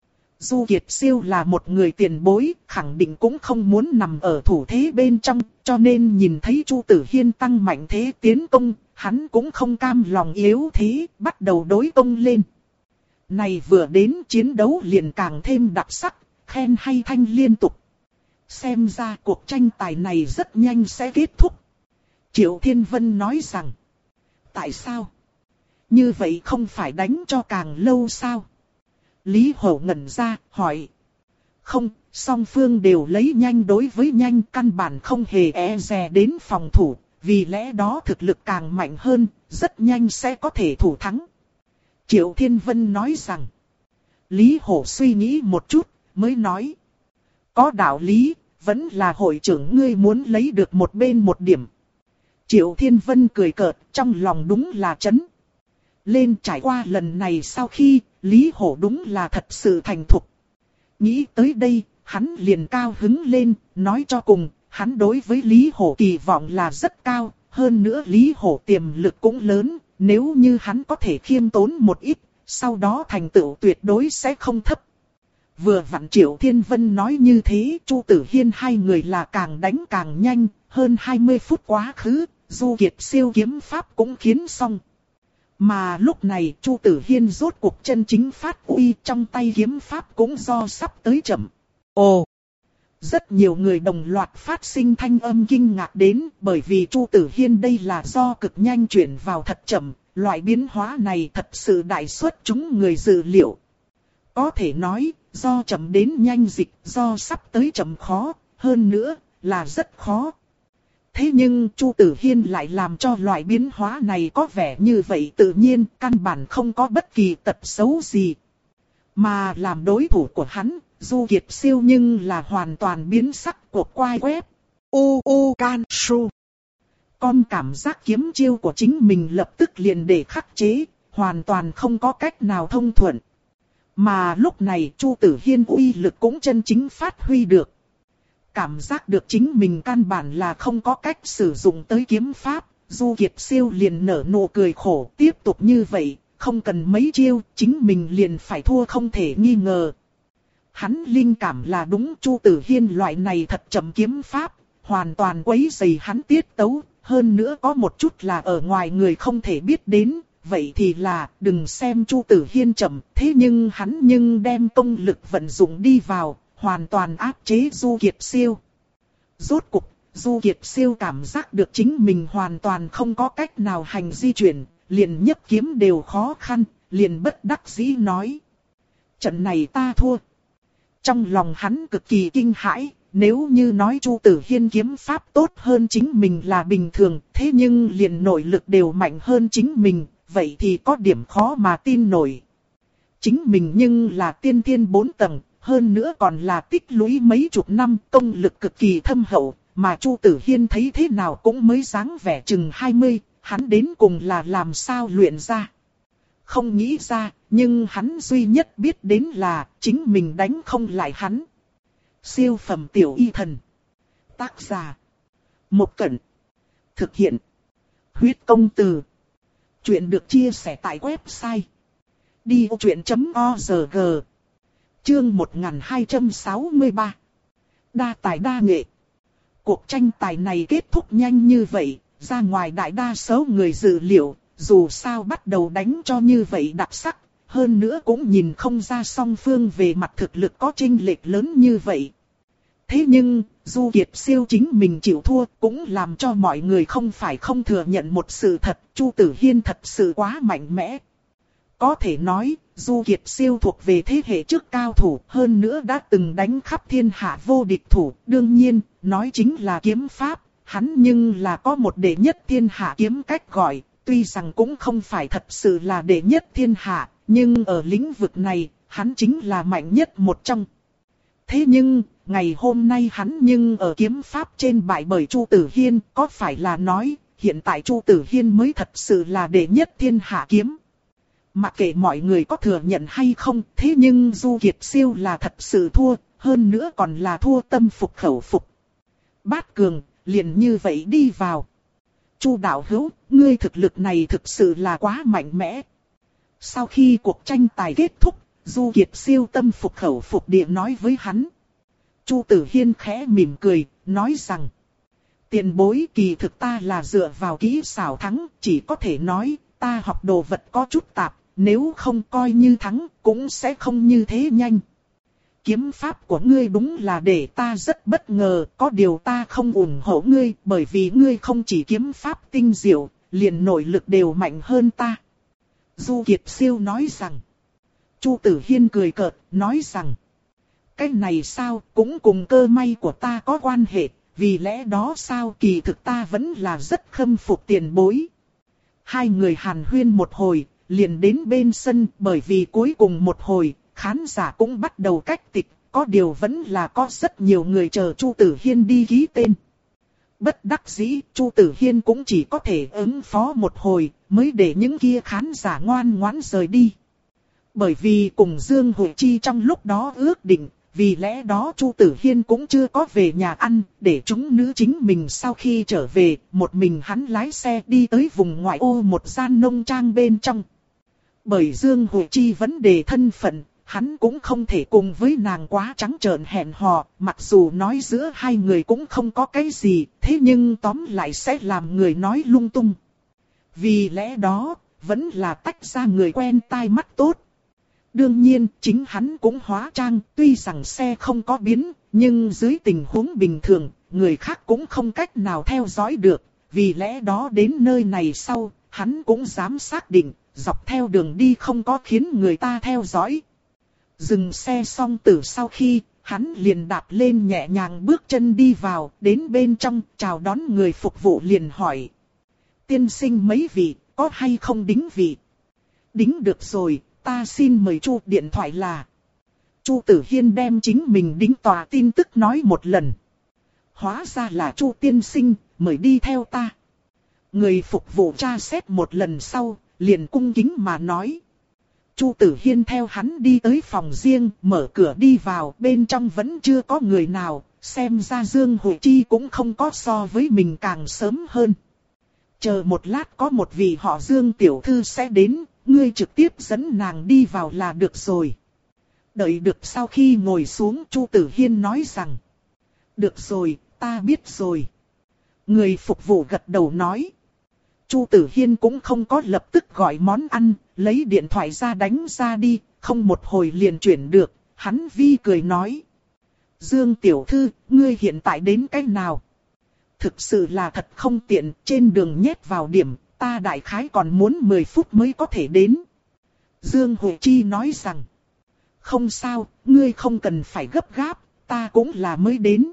Du Kiệt Siêu là một người tiền bối, khẳng định cũng không muốn nằm ở thủ thế bên trong, cho nên nhìn thấy Chu Tử Hiên tăng mạnh thế tiến công, hắn cũng không cam lòng yếu thế, bắt đầu đối công lên. Này vừa đến chiến đấu liền càng thêm đặc sắc, khen hay thanh liên tục. Xem ra cuộc tranh tài này rất nhanh sẽ kết thúc. Triệu Thiên Vân nói rằng, tại sao? Như vậy không phải đánh cho càng lâu sao? Lý Hổ ngẩn ra, hỏi. Không, song phương đều lấy nhanh đối với nhanh, căn bản không hề e dè đến phòng thủ, vì lẽ đó thực lực càng mạnh hơn, rất nhanh sẽ có thể thủ thắng. Triệu Thiên Vân nói rằng. Lý Hổ suy nghĩ một chút, mới nói. Có đạo lý, vẫn là hội trưởng ngươi muốn lấy được một bên một điểm. Triệu Thiên Vân cười cợt, trong lòng đúng là chấn. Lên trải qua lần này sau khi, Lý Hổ đúng là thật sự thành thục. Nghĩ tới đây, hắn liền cao hứng lên, nói cho cùng, hắn đối với Lý Hổ kỳ vọng là rất cao, hơn nữa Lý Hổ tiềm lực cũng lớn, nếu như hắn có thể khiêm tốn một ít, sau đó thành tựu tuyệt đối sẽ không thấp. Vừa vặn Triệu Thiên Vân nói như thế, Chu Tử Hiên hai người là càng đánh càng nhanh, hơn hai mươi phút quá khứ, Du Kiệt Siêu kiếm pháp cũng khiến xong. Mà lúc này Chu Tử Hiên rốt cuộc chân chính phát uy, trong tay kiếm pháp cũng do sắp tới chậm. Ồ! Rất nhiều người đồng loạt phát sinh thanh âm kinh ngạc đến, bởi vì Chu Tử Hiên đây là do cực nhanh chuyển vào thật chậm, loại biến hóa này thật sự đại xuất chúng người dự liệu. Có thể nói, do chậm đến nhanh dịch, do sắp tới chậm khó, hơn nữa là rất khó. Thế nhưng Chu Tử Hiên lại làm cho loại biến hóa này có vẻ như vậy tự nhiên, căn bản không có bất kỳ tật xấu gì. Mà làm đối thủ của hắn, Du Kiệt Siêu nhưng là hoàn toàn biến sắc của quai web. U U Can Su. Con cảm giác kiếm chiêu của chính mình lập tức liền để khắc chế, hoàn toàn không có cách nào thông thuận. Mà lúc này Chu Tử Hiên uy lực cũng chân chính phát huy được. Cảm giác được chính mình căn bản là không có cách sử dụng tới kiếm pháp, Du Kiệt Siêu liền nở nụ cười khổ, tiếp tục như vậy, không cần mấy chiêu, chính mình liền phải thua không thể nghi ngờ. Hắn linh cảm là đúng, Chu Tử Hiên loại này thật chậm kiếm pháp, hoàn toàn quấy rầy hắn tiết tấu, hơn nữa có một chút là ở ngoài người không thể biết đến, vậy thì là đừng xem Chu Tử Hiên chậm, thế nhưng hắn nhưng đem công lực vận dụng đi vào, hoàn toàn áp chế Du Kiệt Siêu. Rốt cục, Du Kiệt Siêu cảm giác được chính mình hoàn toàn không có cách nào hành di chuyển, liền nhấc kiếm đều khó khăn, liền bất đắc dĩ nói: trận này ta thua. Trong lòng hắn cực kỳ kinh hãi, nếu như nói Chu Tử Hiên kiếm pháp tốt hơn chính mình là bình thường, thế nhưng liền nội lực đều mạnh hơn chính mình, vậy thì có điểm khó mà tin nổi. Chính mình nhưng là tiên thiên bốn tầng, hơn nữa còn là tích lũy mấy chục năm, công lực cực kỳ thâm hậu, mà Chu Tử Hiên thấy thế nào cũng mới dáng vẻ chừng hai mươi, hắn đến cùng là làm sao luyện ra. Không nghĩ ra, nhưng hắn duy nhất biết đến là chính mình đánh không lại hắn. Siêu phẩm tiểu y thần. Tác giả: Một Cẩn. Thực hiện: Huyết Công Từ. Chuyện được chia sẻ tại website đi ô chuyện chấm org. Chương một nghìn hai trăm sáu mươi ba. Đa tài đa nghệ. Cuộc tranh tài này kết thúc nhanh như vậy, ra ngoài đại đa số người dự liệu, dù sao bắt đầu đánh cho như vậy đặc sắc, hơn nữa cũng nhìn không ra song phương về mặt thực lực có chênh lệch lớn như vậy. Thế nhưng, Du Kiệt Siêu chính mình chịu thua cũng làm cho mọi người không phải không thừa nhận một sự thật, Chu Tử Hiên thật sự quá mạnh mẽ. Có thể nói, Du Kiệt Siêu thuộc về thế hệ trước cao thủ, hơn nữa đã từng đánh khắp thiên hạ vô địch thủ, đương nhiên, nói chính là kiếm pháp, hắn nhưng là có một đệ nhất thiên hạ kiếm cách gọi, tuy rằng cũng không phải thật sự là đệ nhất thiên hạ, nhưng ở lĩnh vực này, hắn chính là mạnh nhất một trong. Thế nhưng, ngày hôm nay hắn nhưng ở kiếm pháp trên bại bởi Chu Tử Hiên, có phải là nói, hiện tại Chu Tử Hiên mới thật sự là đệ nhất thiên hạ kiếm. Mặc kệ mọi người có thừa nhận hay không, thế nhưng Du Kiệt Siêu là thật sự thua, hơn nữa còn là thua tâm phục khẩu phục. Bát cường, liền như vậy đi vào. Chu đạo hữu, ngươi thực lực này thực sự là quá mạnh mẽ. Sau khi cuộc tranh tài kết thúc, Du Kiệt Siêu tâm phục khẩu phục địa nói với hắn. Chu Tử Hiên khẽ mỉm cười, nói rằng: tiền bối, kỳ thực ta là dựa vào kỹ xảo thắng, chỉ có thể nói, ta học đồ vật có chút tạp, nếu không coi như thắng, cũng sẽ không như thế nhanh. Kiếm pháp của ngươi đúng là để ta rất bất ngờ, có điều ta không ủng hộ ngươi, bởi vì ngươi không chỉ kiếm pháp tinh diệu, liền nội lực đều mạnh hơn ta. Du Kiệt Siêu nói rằng. Chu Tử Hiên cười cợt, nói rằng: cái này sao, cũng cùng cơ may của ta có quan hệ, vì lẽ đó sao, kỳ thực ta vẫn là rất khâm phục tiền bối. Hai người hàn huyên một hồi, liền đến bên sân, bởi vì cuối cùng một hồi, khán giả cũng bắt đầu cách tịch, có điều vẫn là có rất nhiều người chờ Chu Tử Hiên đi ký tên. Bất đắc dĩ, Chu Tử Hiên cũng chỉ có thể ứng phó một hồi, mới để những kia khán giả ngoan ngoãn rời đi. Bởi vì cùng Dương Hội Chi trong lúc đó ước định, vì lẽ đó Chu Tử Hiên cũng chưa có về nhà ăn, để chúng nữ chính mình sau khi trở về, một mình hắn lái xe đi tới vùng ngoại ô một gian nông trang bên trong. Bởi Dương Hội Chi vấn đề thân phận, hắn cũng không thể cùng với nàng quá trắng trợn hẹn hò, mặc dù nói giữa hai người cũng không có cái gì, thế nhưng tóm lại sẽ làm người nói lung tung. Vì lẽ đó, vẫn là tách ra người quen tai mắt tốt. Đương nhiên, chính hắn cũng hóa trang, tuy rằng xe không có biến, nhưng dưới tình huống bình thường, người khác cũng không cách nào theo dõi được. Vì lẽ đó đến nơi này sau, hắn cũng dám xác định, dọc theo đường đi không có khiến người ta theo dõi. Dừng xe xong từ sau khi, hắn liền đạp lên nhẹ nhàng bước chân đi vào, đến bên trong, chào đón người phục vụ liền hỏi. Tiên sinh mấy vị, có hay không đính vị? Đính được rồi, ta xin mời Chu, điện thoại là. Chu Tử Hiên đem chính mình đính tòa tin tức nói một lần. Hóa ra là Chu tiên sinh, mời đi theo ta. Người phục vụ tra xét một lần sau, liền cung kính mà nói. Chu Tử Hiên theo hắn đi tới phòng riêng, mở cửa đi vào, bên trong vẫn chưa có người nào, xem ra Dương Huệ Chi cũng không có so với mình càng sớm hơn. Chờ một lát có một vị họ Dương tiểu thư sẽ đến, ngươi trực tiếp dẫn nàng đi vào là được rồi. Đợi được sau khi ngồi xuống, Chu Tử Hiên nói rằng. Được rồi, ta biết rồi. Người phục vụ gật đầu nói. Chu Tử Hiên cũng không có lập tức gọi món ăn, lấy điện thoại ra đánh ra đi, không một hồi liền chuyển được, hắn vi cười nói. Dương tiểu thư, ngươi hiện tại đến cái nào? Thực sự là thật không tiện, trên đường nhét vào điểm, ta đại khái còn muốn mười phút mới có thể đến. Dương Huệ Chi nói rằng. Không sao, ngươi không cần phải gấp gáp, ta cũng là mới đến.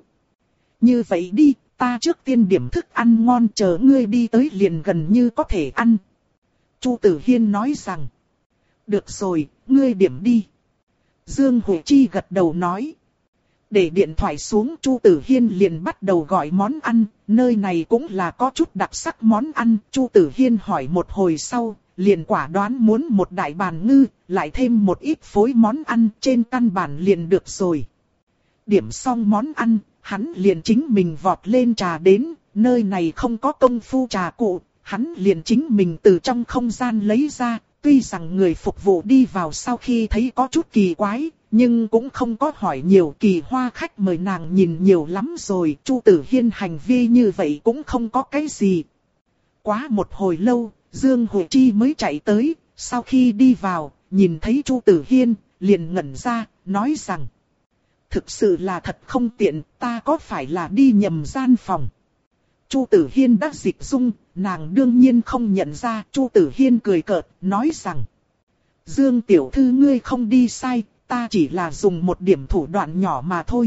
Như vậy đi, ta trước tiên điểm thức ăn ngon chờ ngươi đi tới liền gần như có thể ăn. Chu Tử Hiên nói rằng. Được rồi, ngươi điểm đi. Dương Huệ Chi gật đầu nói. Để điện thoại xuống, Chu Tử Hiên liền bắt đầu gọi món ăn, nơi này cũng là có chút đặc sắc món ăn. Chu Tử Hiên hỏi một hồi sau, liền quả đoán muốn một đại bàn ngư, lại thêm một ít phối món ăn, trên căn bản liền được rồi. Điểm xong món ăn, hắn liền chính mình vọt lên trà đến, nơi này không có công phu trà cụ, hắn liền chính mình từ trong không gian lấy ra, tuy rằng người phục vụ đi vào sau khi thấy có chút kỳ quái, nhưng cũng không có hỏi nhiều. Kỳ Hoa khách mời nàng nhìn nhiều lắm rồi, Chu Tử Hiên hành vi như vậy cũng không có cái gì. Quá một hồi lâu, Dương Huệ Chi mới chạy tới, sau khi đi vào, nhìn thấy Chu Tử Hiên, liền ngẩn ra, nói rằng. Thực sự là thật không tiện, ta có phải là đi nhầm gian phòng? Chu Tử Hiên đã dịch dung, nàng đương nhiên không nhận ra. Chu Tử Hiên cười cợt, nói rằng. Dương tiểu thư ngươi không đi sai, ta chỉ là dùng một điểm thủ đoạn nhỏ mà thôi.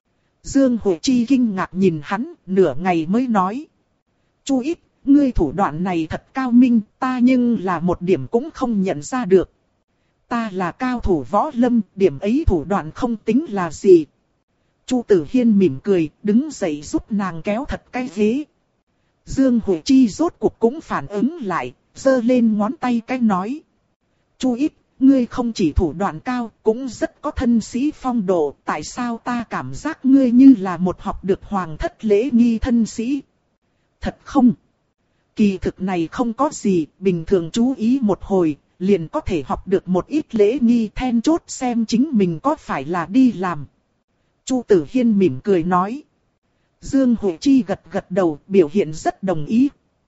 Dương Huệ Chi kinh ngạc nhìn hắn, nửa ngày mới nói. Chu ít, ngươi thủ đoạn này thật cao minh, ta nhưng là một điểm cũng không nhận ra được. Ta là cao thủ võ lâm, điểm ấy thủ đoạn không tính là gì. Chu Tử Hiên mỉm cười, đứng dậy giúp nàng kéo thật cái ghế. Dương Huệ Chi rốt cuộc cũng phản ứng lại, giơ lên ngón tay cái nói. Chu ít, ngươi không chỉ thủ đoạn cao, cũng rất có thân sĩ phong độ, tại sao ta cảm giác ngươi như là một học được hoàng thất lễ nghi thân sĩ? Thật không? Kỳ thực này không có gì, bình thường chú ý một hồi, liền có thể học được một ít lễ nghi, then chốt xem chính mình có phải là đi làm. Chu Tử Hiên mỉm cười nói. Dương Huệ Chi gật gật đầu, biểu hiện rất đồng ý.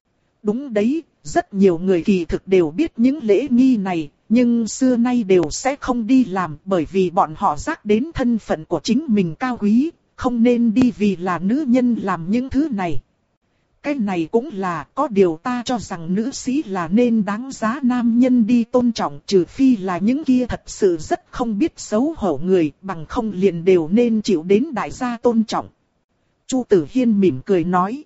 Đúng đấy, rất nhiều người kỳ thực đều biết những lễ nghi này, nhưng xưa nay đều sẽ không đi làm, bởi vì bọn họ giác đến thân phận của chính mình cao quý, không nên đi vì là nữ nhân làm những thứ này. Cái này cũng là, có điều ta cho rằng nữ sĩ là nên đáng giá nam nhân đi tôn trọng, trừ phi là những kia thật sự rất không biết xấu hổ người, bằng không liền đều nên chịu đến đại gia tôn trọng. Chu Tử Hiên mỉm cười nói.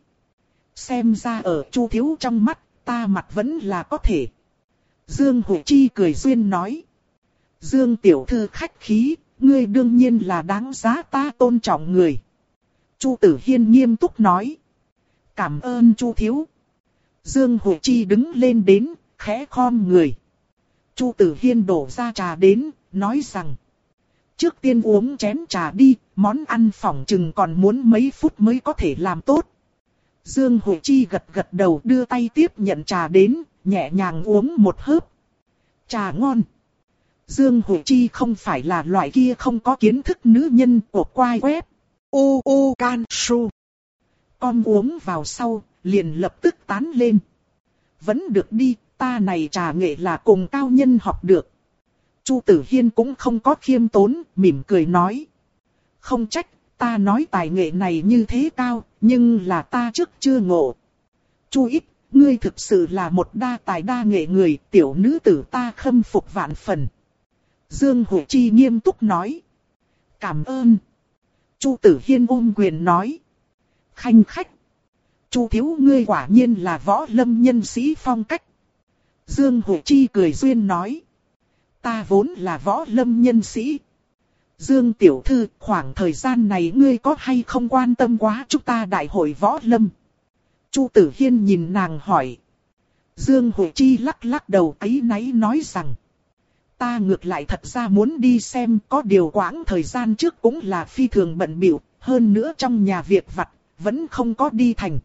Xem ra ở Chu thiếu trong mắt, ta mặt vẫn là có thể. Dương Huệ Chi cười duyên nói. Dương tiểu thư khách khí, ngươi đương nhiên là đáng giá ta tôn trọng người. Chu Tử Hiên nghiêm túc nói. Cảm ơn Chu thiếu. Dương Huệ Chi đứng lên đến, khẽ khom người. Chu Tử Hiên đổ ra trà đến, nói rằng. Trước tiên uống chén trà đi, món ăn phỏng chừng còn muốn mấy phút mới có thể làm tốt. Dương Huệ Chi gật gật đầu đưa tay tiếp nhận trà đến, nhẹ nhàng uống một hớp. Trà ngon. Dương Huệ Chi không phải là loại kia không có kiến thức nữ nhân của quai web. Ô ô can su. Con uống vào sau, liền lập tức tán lên. Vẫn được đi, ta này trà nghệ là cùng cao nhân học được. Chu Tử Hiên cũng không có khiêm tốn, mỉm cười nói. Không trách, ta nói tài nghệ này như thế cao, nhưng là ta trước chưa ngộ. Chu Ít, ngươi thực sự là một đa tài đa nghệ người, tiểu nữ tử ta khâm phục vạn phần. Dương Huệ Chi nghiêm túc nói. Cảm ơn. Chu Tử Hiên ôm quyền nói. Khanh khách. Chu thiếu ngươi quả nhiên là võ lâm nhân sĩ phong cách. Dương Huệ Chi cười duyên nói. Ta vốn là võ lâm nhân sĩ. Dương tiểu thư, khoảng thời gian này ngươi có hay không quan tâm quá chúng ta đại hội võ lâm? Chu Tử Hiên nhìn nàng hỏi. Dương Huệ Chi lắc lắc đầu áy náy nói rằng. Ta ngược lại thật ra muốn đi xem, có điều quãng thời gian trước cũng là phi thường bận bịu, hơn nữa trong nhà việc vặt, vẫn không có đi thành.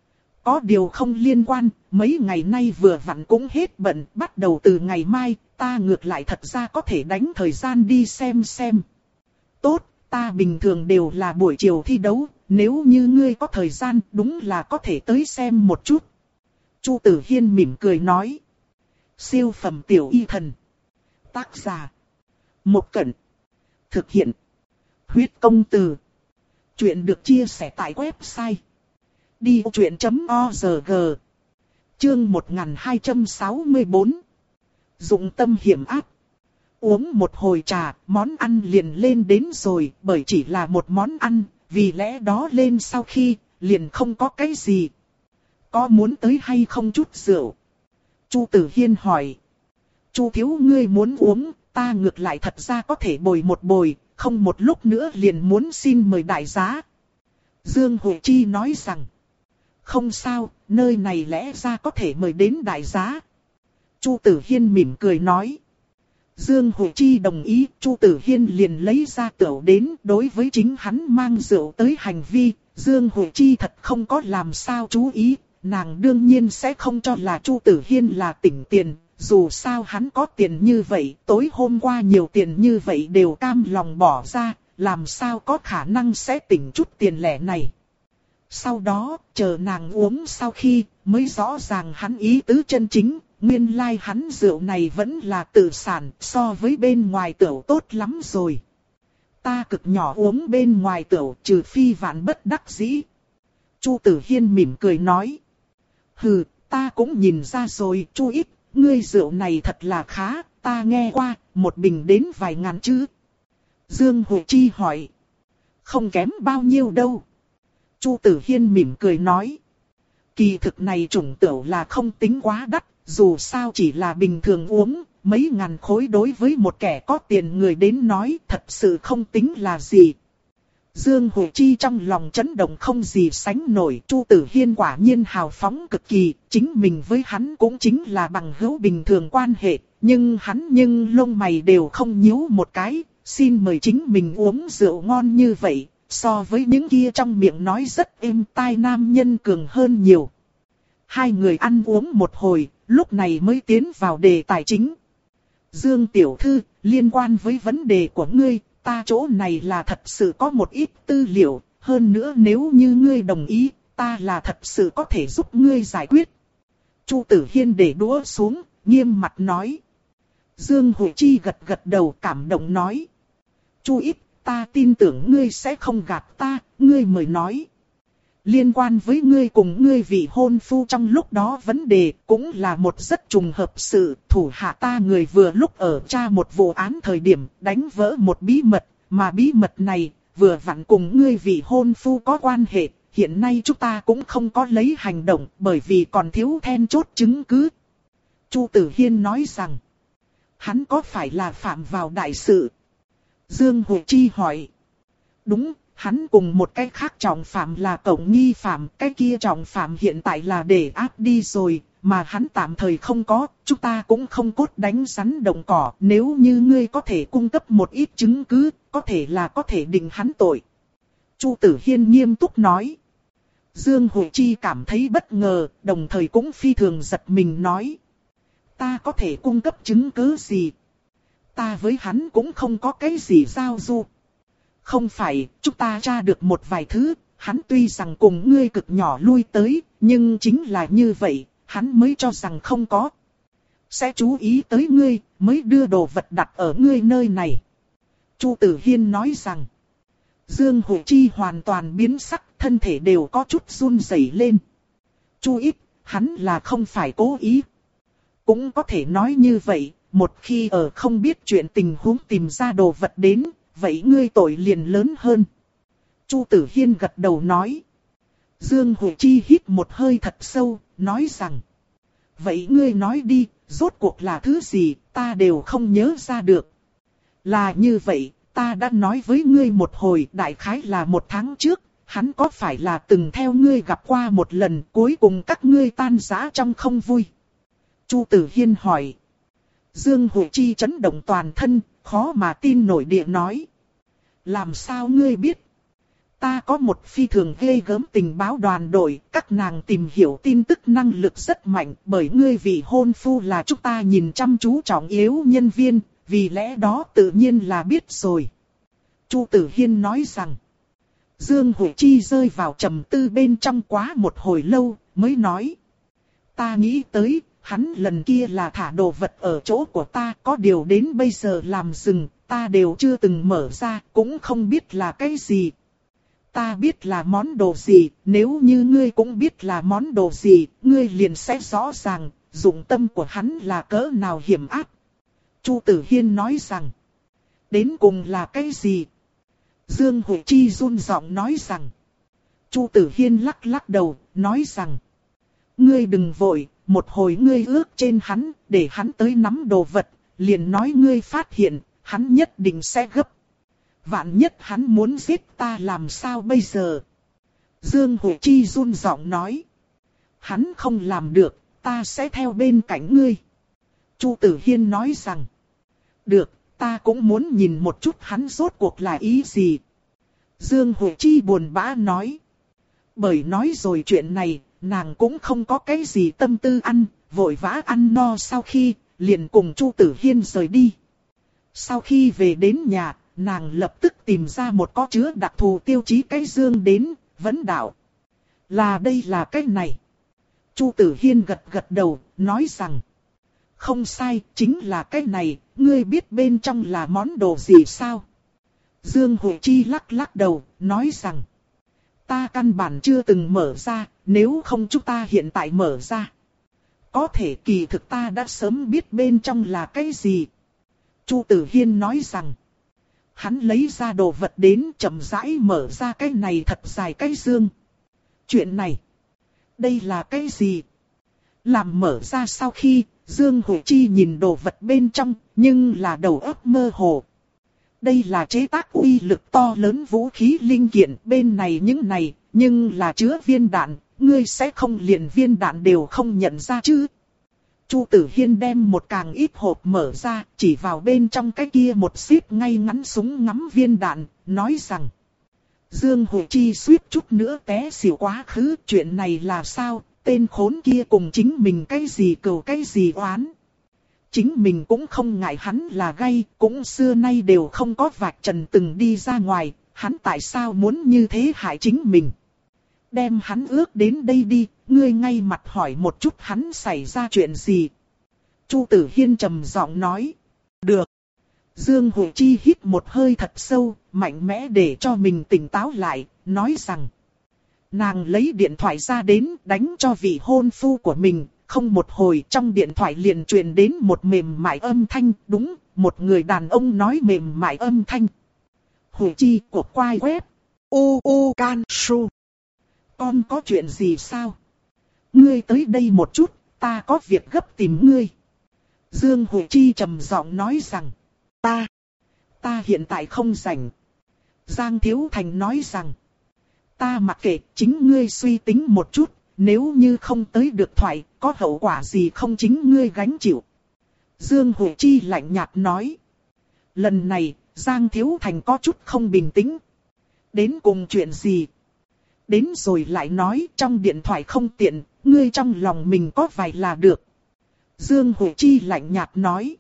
Có điều không liên quan, mấy ngày nay vừa vặn cũng hết bận, bắt đầu từ ngày mai, ta ngược lại thật ra có thể đánh thời gian đi xem xem. Tốt, ta bình thường đều là buổi chiều thi đấu, nếu như ngươi có thời gian đúng là có thể tới xem một chút. Chu Tử Hiên mỉm cười nói. Siêu phẩm tiểu y thần. Tác giả. Một Cẩn. Thực hiện. Huyết công từ. Chuyện được chia sẻ tại website. đi truyện chấm org. Chương một nghìn hai trăm sáu mươi tư. Dụng tâm hiểm ác. Uống một hồi trà, món ăn liền lên đến rồi, bởi chỉ là một món ăn, vì lẽ đó lên sau khi, liền không có cái gì. Có muốn tới hay không chút rượu? Chu Tử Hiên hỏi. Chu thiếu ngươi muốn uống, ta ngược lại thật ra có thể bồi một bồi, không một lúc nữa liền muốn xin mời đại giá. Dương Huệ Chi nói rằng. Không sao, nơi này lẽ ra có thể mời đến đại giá. Chu Tử Hiên mỉm cười nói. Dương Huệ Chi đồng ý, Chu Tử Hiên liền lấy ra tửu đến, đối với chính hắn mang rượu tới hành vi, Dương Huệ Chi thật không có làm sao chú ý, nàng đương nhiên sẽ không cho là Chu Tử Hiên là tỉnh tiền, dù sao hắn có tiền như vậy, tối hôm qua nhiều tiền như vậy đều cam lòng bỏ ra, làm sao có khả năng sẽ tỉnh chút tiền lẻ này. Sau đó, chờ nàng uống sau khi, mới rõ ràng hắn ý tứ chân chính. Nguyên lai like hắn rượu này vẫn là tự sản, so với bên ngoài tửu tốt lắm rồi. Ta cực nhỏ uống bên ngoài tửu, trừ phi vạn bất đắc dĩ. Chu Tử Hiên mỉm cười nói. Hừ, ta cũng nhìn ra rồi, Chu Ít, ngươi rượu này thật là khá, ta nghe qua, một bình đến vài ngàn chứ. Dương Huệ Chi hỏi. Không kém bao nhiêu đâu. Chu Tử Hiên mỉm cười nói. Kỳ thực này chủng tửu là không tính quá đắt. Dù sao chỉ là bình thường uống, mấy ngàn khối đối với một kẻ có tiền người đến nói thật sự không tính là gì. Dương Huệ Chi trong lòng chấn động không gì sánh nổi, Chu Tử Hiên quả nhiên hào phóng cực kỳ, chính mình với hắn cũng chính là bằng hữu bình thường quan hệ, nhưng hắn nhưng lông mày đều không nhíu một cái, xin mời chính mình uống rượu ngon như vậy, so với những kia trong miệng nói rất êm tai nam nhân cường hơn nhiều. Hai người ăn uống một hồi, lúc này mới tiến vào đề tài chính. Dương tiểu thư, liên quan với vấn đề của ngươi, ta chỗ này là thật sự có một ít tư liệu, hơn nữa nếu như ngươi đồng ý, ta là thật sự có thể giúp ngươi giải quyết. Chu Tử Hiên để đũa xuống, nghiêm mặt nói. Dương Huệ Chi gật gật đầu cảm động nói. Chu Ít, ta tin tưởng ngươi sẽ không gạt ta, ngươi mời nói. Liên quan với ngươi cùng ngươi vị hôn phu trong lúc đó vấn đề cũng là một rất trùng hợp sự. Thủ hạ ta người vừa lúc ở tra một vụ án thời điểm đánh vỡ một bí mật, mà bí mật này vừa vặn cùng ngươi vị hôn phu có quan hệ. Hiện nay chúng ta cũng không có lấy hành động bởi vì còn thiếu then chốt chứng cứ. Chu Tử Hiên nói rằng, hắn có phải là phạm vào đại sự? Dương Huệ Chi hỏi. Đúng. Hắn cùng một cái khác trọng phạm là cộng nghi phạm, cái kia trọng phạm hiện tại là để áp đi rồi, mà hắn tạm thời không có, chúng ta cũng không cốt đánh rắn động cỏ, nếu như ngươi có thể cung cấp một ít chứng cứ, có thể là có thể định hắn tội. Chu Tử Hiên nghiêm túc nói. Dương Huệ Chi cảm thấy bất ngờ, đồng thời cũng phi thường giật mình nói. Ta có thể cung cấp chứng cứ gì? Ta với hắn cũng không có cái gì giao du. Không phải, chúng ta tra được một vài thứ, hắn tuy rằng cùng ngươi cực nhỏ lui tới, nhưng chính là như vậy, hắn mới cho rằng không có. sẽ chú ý tới ngươi, mới đưa đồ vật đặt ở ngươi nơi này. Chu Tử Hiên nói rằng, Dương Huệ Chi hoàn toàn biến sắc, thân thể đều có chút run rẩy lên. Chu ít, hắn là không phải cố ý. Cũng có thể nói như vậy, một khi ở không biết chuyện tình huống tìm ra đồ vật đến, vậy ngươi tội liền lớn hơn. Chu Tử Hiên gật đầu nói. Dương Huệ Chi hít một hơi thật sâu, nói rằng, vậy ngươi nói đi, rốt cuộc là thứ gì, ta đều không nhớ ra được. Là như vậy, ta đã nói với ngươi một hồi, đại khái là một tháng trước, hắn có phải là từng theo ngươi gặp qua một lần, cuối cùng các ngươi tan rã trong không vui. Chu Tử Hiên hỏi. Dương Huệ Chi chấn động toàn thân, khó mà tin nổi địa nói. Làm sao ngươi biết? Ta có một phi thường ghê gớm tình báo đoàn đội, các nàng tìm hiểu tin tức năng lực rất mạnh, bởi ngươi vị hôn phu là chúng ta nhìn chăm chú trọng yếu nhân viên, vì lẽ đó tự nhiên là biết rồi. Chu Tử Hiên nói rằng, Dương Huệ Chi rơi vào trầm tư bên trong quá một hồi lâu, mới nói. Ta nghĩ tới, hắn lần kia là thả đồ vật ở chỗ của ta, có điều đến bây giờ làm dừng, ta đều chưa từng mở ra, cũng không biết là cái gì. Ta biết là món đồ gì, nếu như ngươi cũng biết là món đồ gì, ngươi liền sẽ rõ ràng, dụng tâm của hắn là cỡ nào hiểm ác. Chu Tử Hiên nói rằng, đến cùng là cái gì? Dương Huệ Chi run giọng nói rằng, Chu Tử Hiên lắc lắc đầu, nói rằng, ngươi đừng vội, một hồi ngươi ước trên hắn, để hắn tới nắm đồ vật, liền nói ngươi phát hiện, hắn nhất định sẽ gấp. Vạn nhất hắn muốn giết ta làm sao bây giờ? Dương Huệ Chi run giọng nói. Hắn không làm được, ta sẽ theo bên cạnh ngươi. Chu Tử Hiên nói rằng. Được, ta cũng muốn nhìn một chút hắn rốt cuộc là ý gì. Dương Huệ Chi buồn bã nói. Bởi nói rồi chuyện này, nàng cũng không có cái gì tâm tư ăn, vội vã ăn no sau khi, liền cùng Chu Tử Hiên rời đi. Sau khi về đến nhà, nàng lập tức tìm ra một có chứa đặc thù tiêu chí cái dương đến, vấn đạo. Là đây là cái này. Chu Tử Hiên gật gật đầu, nói rằng. Không sai, chính là cái này, ngươi biết bên trong là món đồ gì sao? Dương Huệ Chi lắc lắc đầu, nói rằng. Ta căn bản chưa từng mở ra, nếu không chúng ta hiện tại mở ra. Có thể kỳ thực ta đã sớm biết bên trong là cái gì. Chu Tử Hiên nói rằng. Hắn lấy ra đồ vật đến chậm rãi mở ra cái này thật dài cái dương. Chuyện này, đây là cái gì? Làm mở ra sau khi, Dương Huệ Chi nhìn đồ vật bên trong, nhưng là đầu óc mơ hồ. Đây là chế tác uy lực to lớn vũ khí linh kiện, bên này những này, nhưng là chứa viên đạn, ngươi sẽ không liền viên đạn đều không nhận ra chứ? Chu Tử Hiên đem một càng ít hộp mở ra, chỉ vào bên trong cái kia một xếp ngay ngắn súng ngắm viên đạn, nói rằng. Dương Huệ Chi suýt chút nữa té xỉu quá khứ, chuyện này là sao, tên khốn kia cùng chính mình cái gì cầu cái gì oán. Chính mình cũng không ngại hắn là gay, cũng xưa nay đều không có vạch trần từng đi ra ngoài, hắn tại sao muốn như thế hại chính mình. Đem hắn ước đến đây đi, ngươi ngay mặt hỏi một chút hắn xảy ra chuyện gì. Chu Tử Hiên trầm giọng nói. Được. Dương Huệ Chi hít một hơi thật sâu, mạnh mẽ để cho mình tỉnh táo lại, nói rằng. Nàng lấy điện thoại ra đến đánh cho vị hôn phu của mình, không một hồi trong điện thoại liền truyền đến một mềm mại âm thanh, đúng, một người đàn ông nói mềm mại âm thanh. Huệ Chi của quai web. U U Can Su. Con có chuyện gì sao? Ngươi tới đây một chút, ta có việc gấp tìm ngươi. Dương Huệ Chi trầm giọng nói rằng. Ta, ta hiện tại không rảnh. Giang Thiếu Thành nói rằng. Ta mặc kệ, chính ngươi suy tính một chút, nếu như không tới được thoại, có hậu quả gì không chính ngươi gánh chịu. Dương Huệ Chi lạnh nhạt nói. Lần này, Giang Thiếu Thành có chút không bình tĩnh. Đến cùng chuyện gì? Đến rồi lại nói trong điện thoại không tiện, ngươi trong lòng mình có vài là được. Dương Huệ Chi lạnh nhạt nói.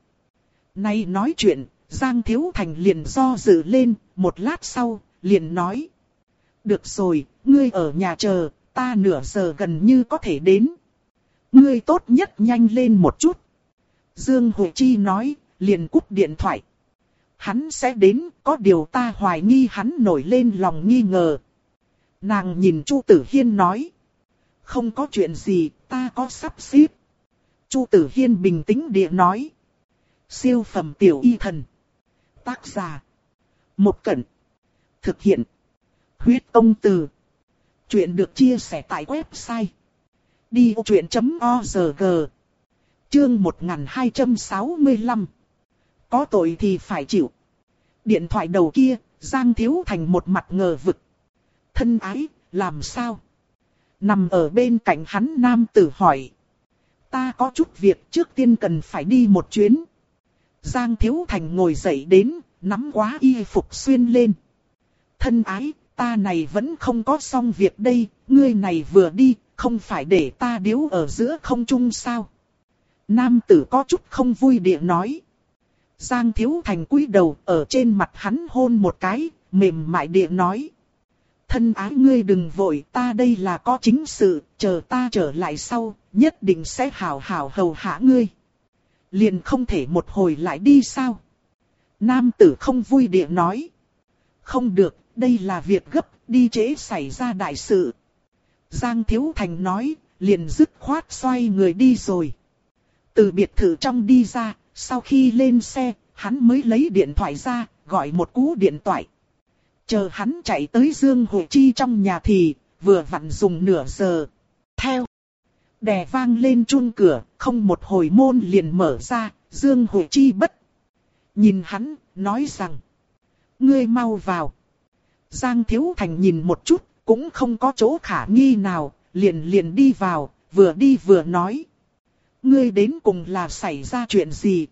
Nay nói chuyện, Giang Thiếu Thành liền do dự lên, một lát sau, liền nói. Được rồi, ngươi ở nhà chờ, ta nửa giờ gần như có thể đến. Ngươi tốt nhất nhanh lên một chút. Dương Huệ Chi nói, liền cúp điện thoại. Hắn sẽ đến, có điều ta hoài nghi hắn nổi lên lòng nghi ngờ. Nàng nhìn Chu Tử Hiên nói. Không có chuyện gì, ta có sắp xếp. Chu Tử Hiên bình tĩnh địa nói. Siêu phẩm tiểu y thần. Tác giả. Một Cẩn. Thực hiện. Huyết Công Từ. Chuyện được chia sẻ tại website. đi ô chuyện chấm org. Chương một nghìn hai trăm sáu mươi lăm. Có tội thì phải chịu. Điện thoại đầu kia, Giang Thiếu Thành một mặt ngờ vực. Thân ái, làm sao? Nằm ở bên cạnh hắn nam tử hỏi. Ta có chút việc trước tiên cần phải đi một chuyến. Giang Thiếu Thành ngồi dậy đến, nắm quá y phục xuyên lên. Thân ái, ta này vẫn không có xong việc đây, ngươi này vừa đi, không phải để ta điếu ở giữa không trung sao? Nam tử có chút không vui địa nói. Giang Thiếu Thành cúi đầu ở trên mặt hắn hôn một cái, mềm mại địa nói. Thân ái ngươi đừng vội, ta đây là có chính sự, chờ ta trở lại sau, nhất định sẽ hảo hảo hầu hạ ngươi. Liền không thể một hồi lại đi sao? Nam tử không vui địa nói. Không được, đây là việc gấp, đi trễ xảy ra đại sự. Giang Thiếu Thành nói, liền dứt khoát xoay người đi rồi. Từ biệt thự trong đi ra, sau khi lên xe, hắn mới lấy điện thoại ra, gọi một cú điện thoại. Chờ hắn chạy tới Dương Huệ Chi trong nhà thì, vừa vặn dùng nửa giờ. Theo, đè vang lên chuông cửa, không một hồi môn liền mở ra, Dương Huệ Chi bất. Nhìn hắn, nói rằng, ngươi mau vào. Giang Thiếu Thành nhìn một chút, cũng không có chỗ khả nghi nào, liền liền đi vào, vừa đi vừa nói. Ngươi đến cùng là xảy ra chuyện gì?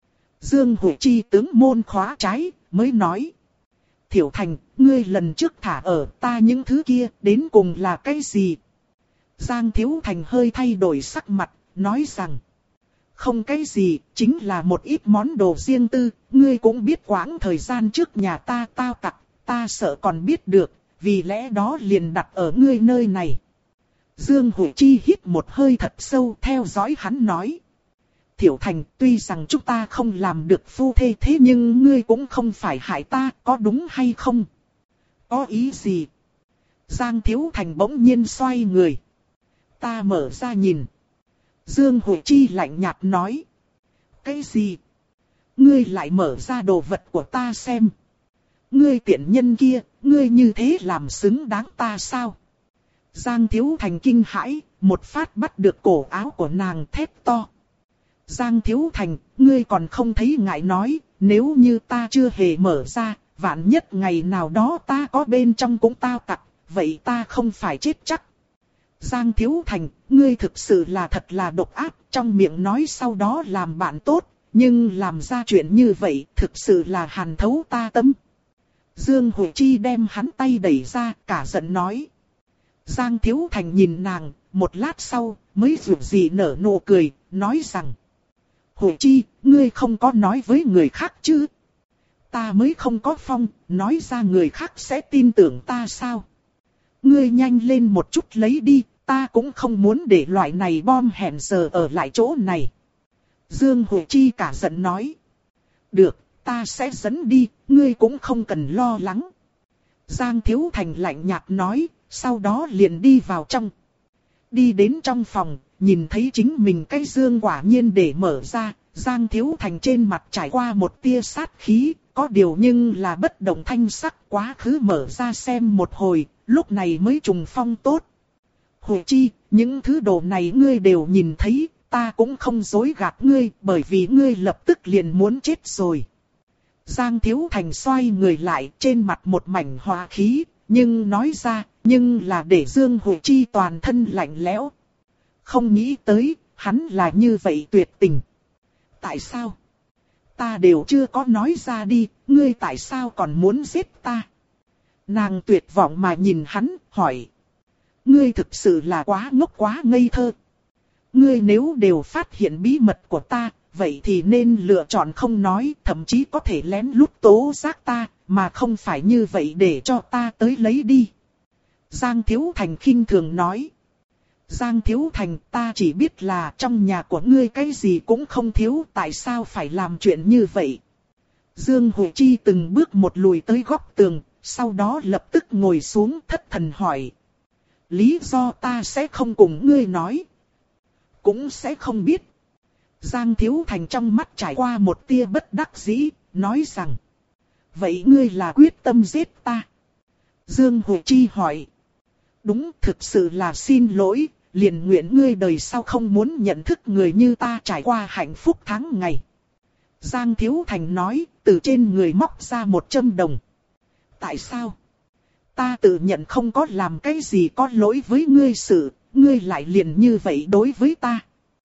Dương Huệ Chi tướng môn khóa trái, mới nói. Thiểu Thành, ngươi lần trước thả ở ta những thứ kia, đến cùng là cái gì? Giang Thiếu Thành hơi thay đổi sắc mặt, nói rằng. Không cái gì, chính là một ít món đồ riêng tư, ngươi cũng biết quãng thời gian trước nhà ta tao tặc, ta sợ còn biết được, vì lẽ đó liền đặt ở ngươi nơi này. Dương Huệ Chi hít một hơi thật sâu theo dõi hắn nói. Thiểu Thành, tuy rằng chúng ta không làm được phu thê thế nhưng ngươi cũng không phải hại ta, có đúng hay không? Có ý gì? Giang Thiếu Thành bỗng nhiên xoay người. Ta mở ra nhìn. Dương Huệ Chi lạnh nhạt nói. Cái gì? Ngươi lại mở ra đồ vật của ta xem. Ngươi tiện nhân kia, ngươi như thế làm xứng đáng ta sao? Giang Thiếu Thành kinh hãi, một phát bắt được cổ áo của nàng thét to. Giang Thiếu Thành, ngươi còn không thấy ngại nói, nếu như ta chưa hề mở ra, vạn nhất ngày nào đó ta có bên trong cũng tao tặc, vậy ta không phải chết chắc. Giang Thiếu Thành, ngươi thực sự là thật là độc ác, trong miệng nói sau đó làm bạn tốt, nhưng làm ra chuyện như vậy thực sự là hàn thấu ta tâm. Dương Huệ Chi đem hắn tay đẩy ra, cả giận nói. Giang Thiếu Thành nhìn nàng, một lát sau, mới rủ gì nở nụ cười, nói rằng. Huệ Chi, ngươi không có nói với người khác chứ? Ta mới không có phong, nói ra người khác sẽ tin tưởng ta sao? Ngươi nhanh lên một chút lấy đi, ta cũng không muốn để loại này bom hẹn giờ ở lại chỗ này. Dương Huệ Chi cả giận nói. Được, ta sẽ dẫn đi, ngươi cũng không cần lo lắng. Giang Thiếu Thành lạnh nhạt nói, sau đó liền đi vào trong. Đi đến trong phòng, nhìn thấy chính mình cái dương quả nhiên để mở ra, Giang Thiếu Thành trên mặt trải qua một tia sát khí, có điều nhưng là bất động thanh sắc, quá khứ mở ra xem một hồi, lúc này mới trùng phong tốt. Huệ Chi, những thứ đồ này ngươi đều nhìn thấy, ta cũng không dối gạt ngươi, bởi vì ngươi lập tức liền muốn chết rồi. Giang Thiếu Thành xoay người lại, trên mặt một mảnh hòa khí, nhưng nói ra, nhưng là để Dương Huệ Chi toàn thân lạnh lẽo. Không nghĩ tới, hắn là như vậy tuyệt tình. Tại sao? Ta đều chưa có nói ra đi, ngươi tại sao còn muốn giết ta? Nàng tuyệt vọng mà nhìn hắn, hỏi. Ngươi thực sự là quá ngốc quá ngây thơ. Ngươi nếu đều phát hiện bí mật của ta, vậy thì nên lựa chọn không nói, thậm chí có thể lén lút tố giác ta, mà không phải như vậy để cho ta tới lấy đi. Giang Thiếu Thành khinh thường nói. Giang Thiếu Thành, ta chỉ biết là trong nhà của ngươi cái gì cũng không thiếu, tại sao phải làm chuyện như vậy? Dương Huệ Chi từng bước một lùi tới góc tường, sau đó lập tức ngồi xuống thất thần hỏi. Lý do ta sẽ không cùng ngươi nói. Cũng sẽ không biết. Giang Thiếu Thành trong mắt trải qua một tia bất đắc dĩ, nói rằng. Vậy ngươi là quyết tâm giết ta? Dương Huệ Chi hỏi. Đúng, thực sự là xin lỗi, liền nguyện ngươi đời sau không muốn nhận thức người như ta trải qua hạnh phúc tháng ngày. Giang Thiếu Thành nói, từ trên người móc ra một châm đồng. Tại sao? Ta tự nhận không có làm cái gì có lỗi với ngươi sự, ngươi lại liền như vậy đối với ta.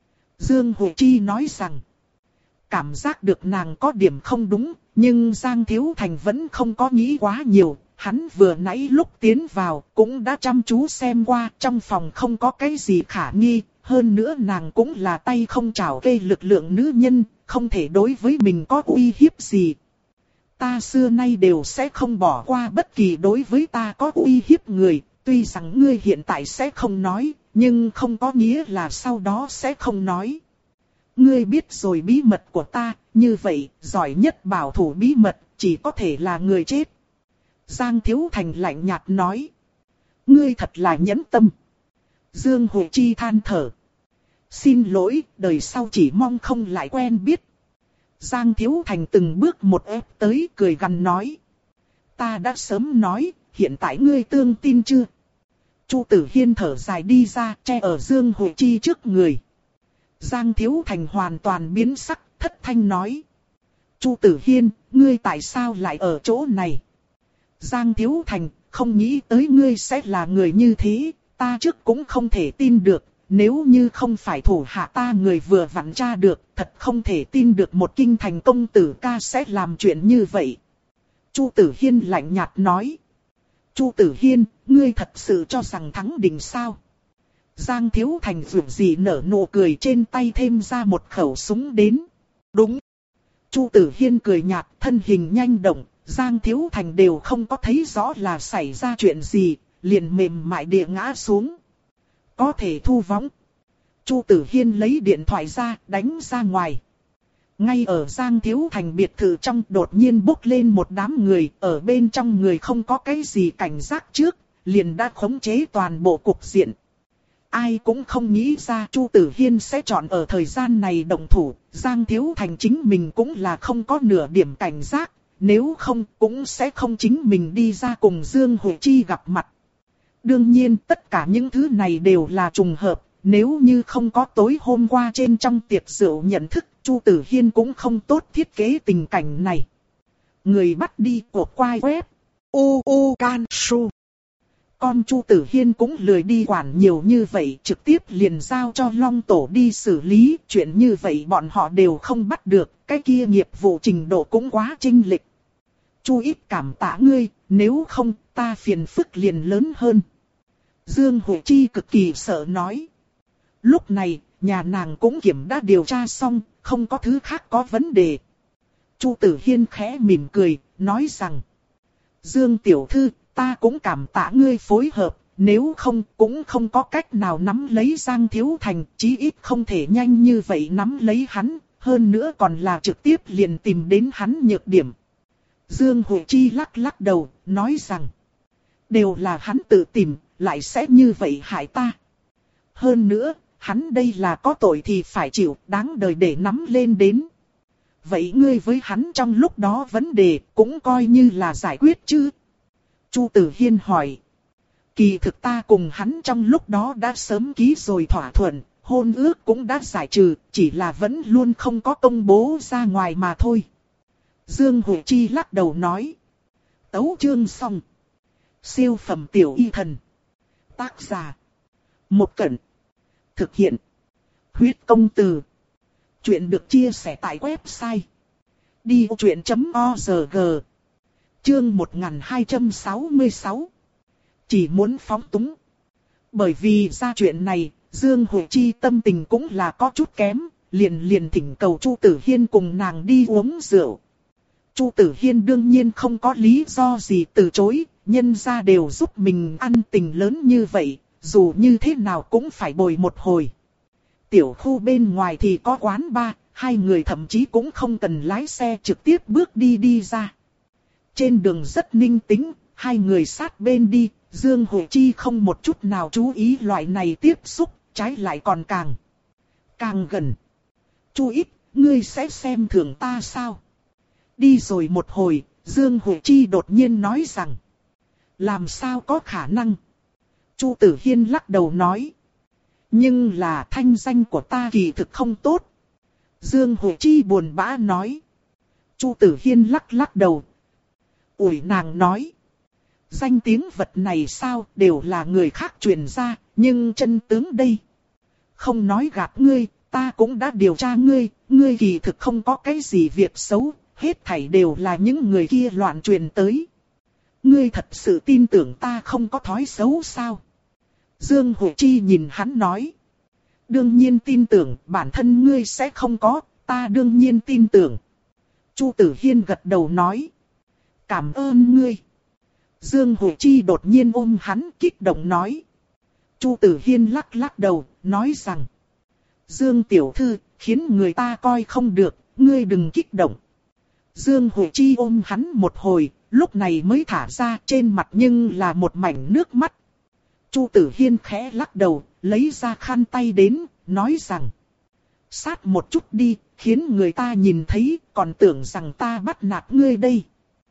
Dương Huệ Chi nói rằng, cảm giác được nàng có điểm không đúng, nhưng Giang Thiếu Thành vẫn không có nghĩ quá nhiều. Hắn vừa nãy lúc tiến vào cũng đã chăm chú xem qua, trong phòng không có cái gì khả nghi, hơn nữa nàng cũng là tay không trảo kê lực lượng nữ nhân, không thể đối với mình có uy hiếp gì. Ta xưa nay đều sẽ không bỏ qua bất kỳ đối với ta có uy hiếp người, tuy rằng ngươi hiện tại sẽ không nói, nhưng không có nghĩa là sau đó sẽ không nói. Ngươi biết rồi bí mật của ta, như vậy, giỏi nhất bảo thủ bí mật, chỉ có thể là người chết. Giang Thiếu Thành lạnh nhạt nói. Ngươi thật là nhẫn tâm. Dương Huệ Chi than thở. Xin lỗi, đời sau chỉ mong không lại quen biết. Giang Thiếu Thành từng bước một ép tới cười gằn nói. Ta đã sớm nói, hiện tại ngươi tương tin chưa? Chu Tử Hiên thở dài đi ra, che ở Dương Huệ Chi trước người. Giang Thiếu Thành hoàn toàn biến sắc, thất thanh nói. Chu Tử Hiên, ngươi tại sao lại ở chỗ này? Giang Thiếu Thành, không nghĩ tới ngươi sẽ là người như thế, ta trước cũng không thể tin được, nếu như không phải thủ hạ ta người vừa vặn tra được, thật không thể tin được một kinh thành công tử ca sẽ làm chuyện như vậy. Chu Tử Hiên lạnh nhạt nói. Chu Tử Hiên, ngươi thật sự cho rằng thắng định sao? Giang Thiếu Thành vượt gì nở nụ cười trên tay thêm ra một khẩu súng đến. Đúng. Chu Tử Hiên cười nhạt, thân hình nhanh động. Giang Thiếu Thành đều không có thấy rõ là xảy ra chuyện gì, liền mềm mại địa ngã xuống. Có thể thu võng. Chu Tử Hiên lấy điện thoại ra, đánh ra ngoài. Ngay ở Giang Thiếu Thành biệt thự trong đột nhiên bốc lên một đám người, ở bên trong người không có cái gì cảnh giác trước, liền đã khống chế toàn bộ cục diện. Ai cũng không nghĩ ra Chu Tử Hiên sẽ chọn ở thời gian này động thủ, Giang Thiếu Thành chính mình cũng là không có nửa điểm cảnh giác. Nếu không cũng sẽ không chính mình đi ra cùng Dương Huệ Chi gặp mặt. Đương nhiên tất cả những thứ này đều là trùng hợp. Nếu như không có tối hôm qua trên trong tiệc rượu nhận thức, Chu Tử Hiên cũng không tốt thiết kế tình cảnh này. Người bắt đi của quai web. U U Can Su. Con Chu Tử Hiên cũng lười đi quản nhiều như vậy, trực tiếp liền giao cho Long Tổ đi xử lý. Chuyện như vậy bọn họ đều không bắt được, cái kia nghiệp vụ trình độ cũng quá chênh lệch. Chu ít cảm tạ ngươi, nếu không ta phiền phức liền lớn hơn. Dương Huệ Chi cực kỳ sợ nói. Lúc này, nhà nàng cũng kiểm đã điều tra xong, không có thứ khác có vấn đề. Chu Tử Hiên khẽ mỉm cười, nói rằng. Dương Tiểu Thư, ta cũng cảm tạ ngươi phối hợp, nếu không cũng không có cách nào nắm lấy Giang Thiếu Thành, chí ít không thể nhanh như vậy nắm lấy hắn, hơn nữa còn là trực tiếp liền tìm đến hắn nhược điểm. Dương Huệ Chi lắc lắc đầu, nói rằng. Đều là hắn tự tìm, lại sẽ như vậy hại ta. Hơn nữa, hắn đây là có tội thì phải chịu, đáng đời để nắm lên đến. Vậy ngươi với hắn trong lúc đó vấn đề cũng coi như là giải quyết chứ? Chu Tử Hiên hỏi. Kỳ thực ta cùng hắn trong lúc đó đã sớm ký rồi thỏa thuận, hôn ước cũng đã giải trừ, chỉ là vẫn luôn không có công bố ra ngoài mà thôi. Dương Huệ Chi lắc đầu nói. Tấu chương xong. Siêu phẩm tiểu y thần. Tác giả. Một Cẩn. Thực hiện. Huyết công từ. Chuyện được chia sẻ tại website. đi ô chuyện chấm org. Chương một nghìn hai trăm sáu mươi sáu. Chỉ muốn phóng túng. Bởi vì ra chuyện này, Dương Huệ Chi tâm tình cũng là có chút kém, liền liền thỉnh cầu Chu Tử Hiên cùng nàng đi uống rượu. Chu Tử Hiên đương nhiên không có lý do gì từ chối, nhân gia đều giúp mình ăn tình lớn như vậy, dù như thế nào cũng phải bồi một hồi. Tiểu khu bên ngoài thì có quán bar, hai người thậm chí cũng không cần lái xe trực tiếp bước đi đi ra. Trên đường rất ninh tĩnh, hai người sát bên đi, Dương Huệ Chi không một chút nào chú ý loại này tiếp xúc, trái lại còn càng, càng gần. Chu Ít, ngươi sẽ xem thường ta sao? Đi rồi một hồi, Dương Huệ Chi đột nhiên nói rằng, làm sao có khả năng? Chu Tử Hiên lắc đầu nói, nhưng là thanh danh của ta kỳ thực không tốt. Dương Huệ Chi buồn bã nói. Chu Tử Hiên lắc lắc đầu. Ủi nàng nói. Danh tiếng vật này sao đều là người khác truyền ra, nhưng chân tướng đây. Không nói gạt ngươi, ta cũng đã điều tra ngươi, ngươi kỳ thực không có cái gì việc xấu, hết thảy đều là những người kia loạn truyền tới. Ngươi thật sự tin tưởng ta không có thói xấu sao? Dương Huệ Chi nhìn hắn nói. Đương nhiên tin tưởng, bản thân ngươi sẽ không có, ta đương nhiên tin tưởng. Chu Tử Hiên gật đầu nói. Cảm ơn ngươi. Dương Huệ Chi đột nhiên ôm hắn kích động nói. Chu Tử Hiên lắc lắc đầu, nói rằng. Dương tiểu thư, khiến người ta coi không được, ngươi đừng kích động. Dương Huệ Chi ôm hắn một hồi, lúc này mới thả ra, trên mặt nhưng là một mảnh nước mắt. Chu Tử Hiên khẽ lắc đầu, lấy ra khăn tay đến, nói rằng. Sát một chút đi, khiến người ta nhìn thấy, còn tưởng rằng ta bắt nạt ngươi đây.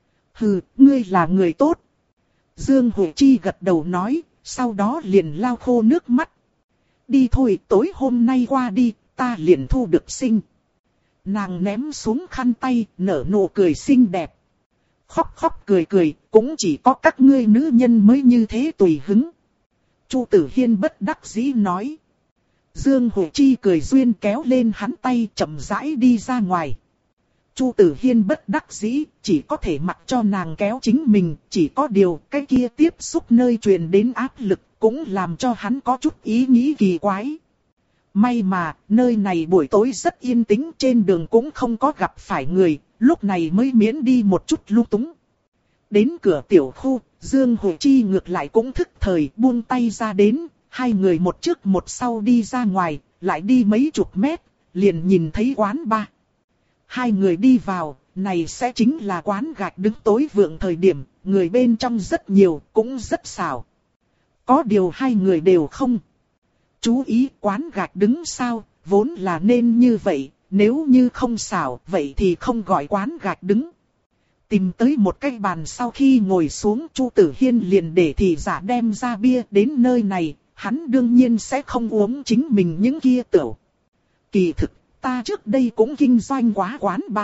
Hừ, ngươi là người tốt. Dương Huệ Chi gật đầu nói, sau đó liền lau khô nước mắt. Đi thôi, tối hôm nay qua đi, ta liền thu được sinh. Nàng ném xuống khăn tay, nở nụ cười xinh đẹp. Khóc khóc cười cười, cũng chỉ có các ngươi nữ nhân mới như thế tùy hứng. Chu Tử Hiên bất đắc dĩ nói. Dương Huệ Chi cười duyên kéo lên hắn tay chậm rãi đi ra ngoài. Chu Tử Hiên bất đắc dĩ, chỉ có thể mặc cho nàng kéo chính mình, chỉ có điều cái kia tiếp xúc nơi truyền đến áp lực cũng làm cho hắn có chút ý nghĩ kỳ quái. May mà, nơi này buổi tối rất yên tĩnh, trên đường cũng không có gặp phải người, lúc này mới miễn đi một chút lung túng. Đến cửa tiểu khu, Dương Huệ Chi ngược lại cũng thức thời buông tay ra đến, hai người một trước một sau đi ra ngoài, lại đi mấy chục mét, liền nhìn thấy quán bar. Hai người đi vào, này sẽ chính là quán gạch đứng tối vượng thời điểm, người bên trong rất nhiều, cũng rất xào. Có điều hai người đều không chú ý quán gạch đứng sao, vốn là nên như vậy, nếu như không xào, vậy thì không gọi quán gạch đứng. Tìm tới một cái bàn sau khi ngồi xuống, Chu Tử Hiên liền để thị giả đem ra bia đến nơi này, hắn đương nhiên sẽ không uống chính mình những kia tửu. Kỳ thực, ta trước đây cũng kinh doanh quá quán bar.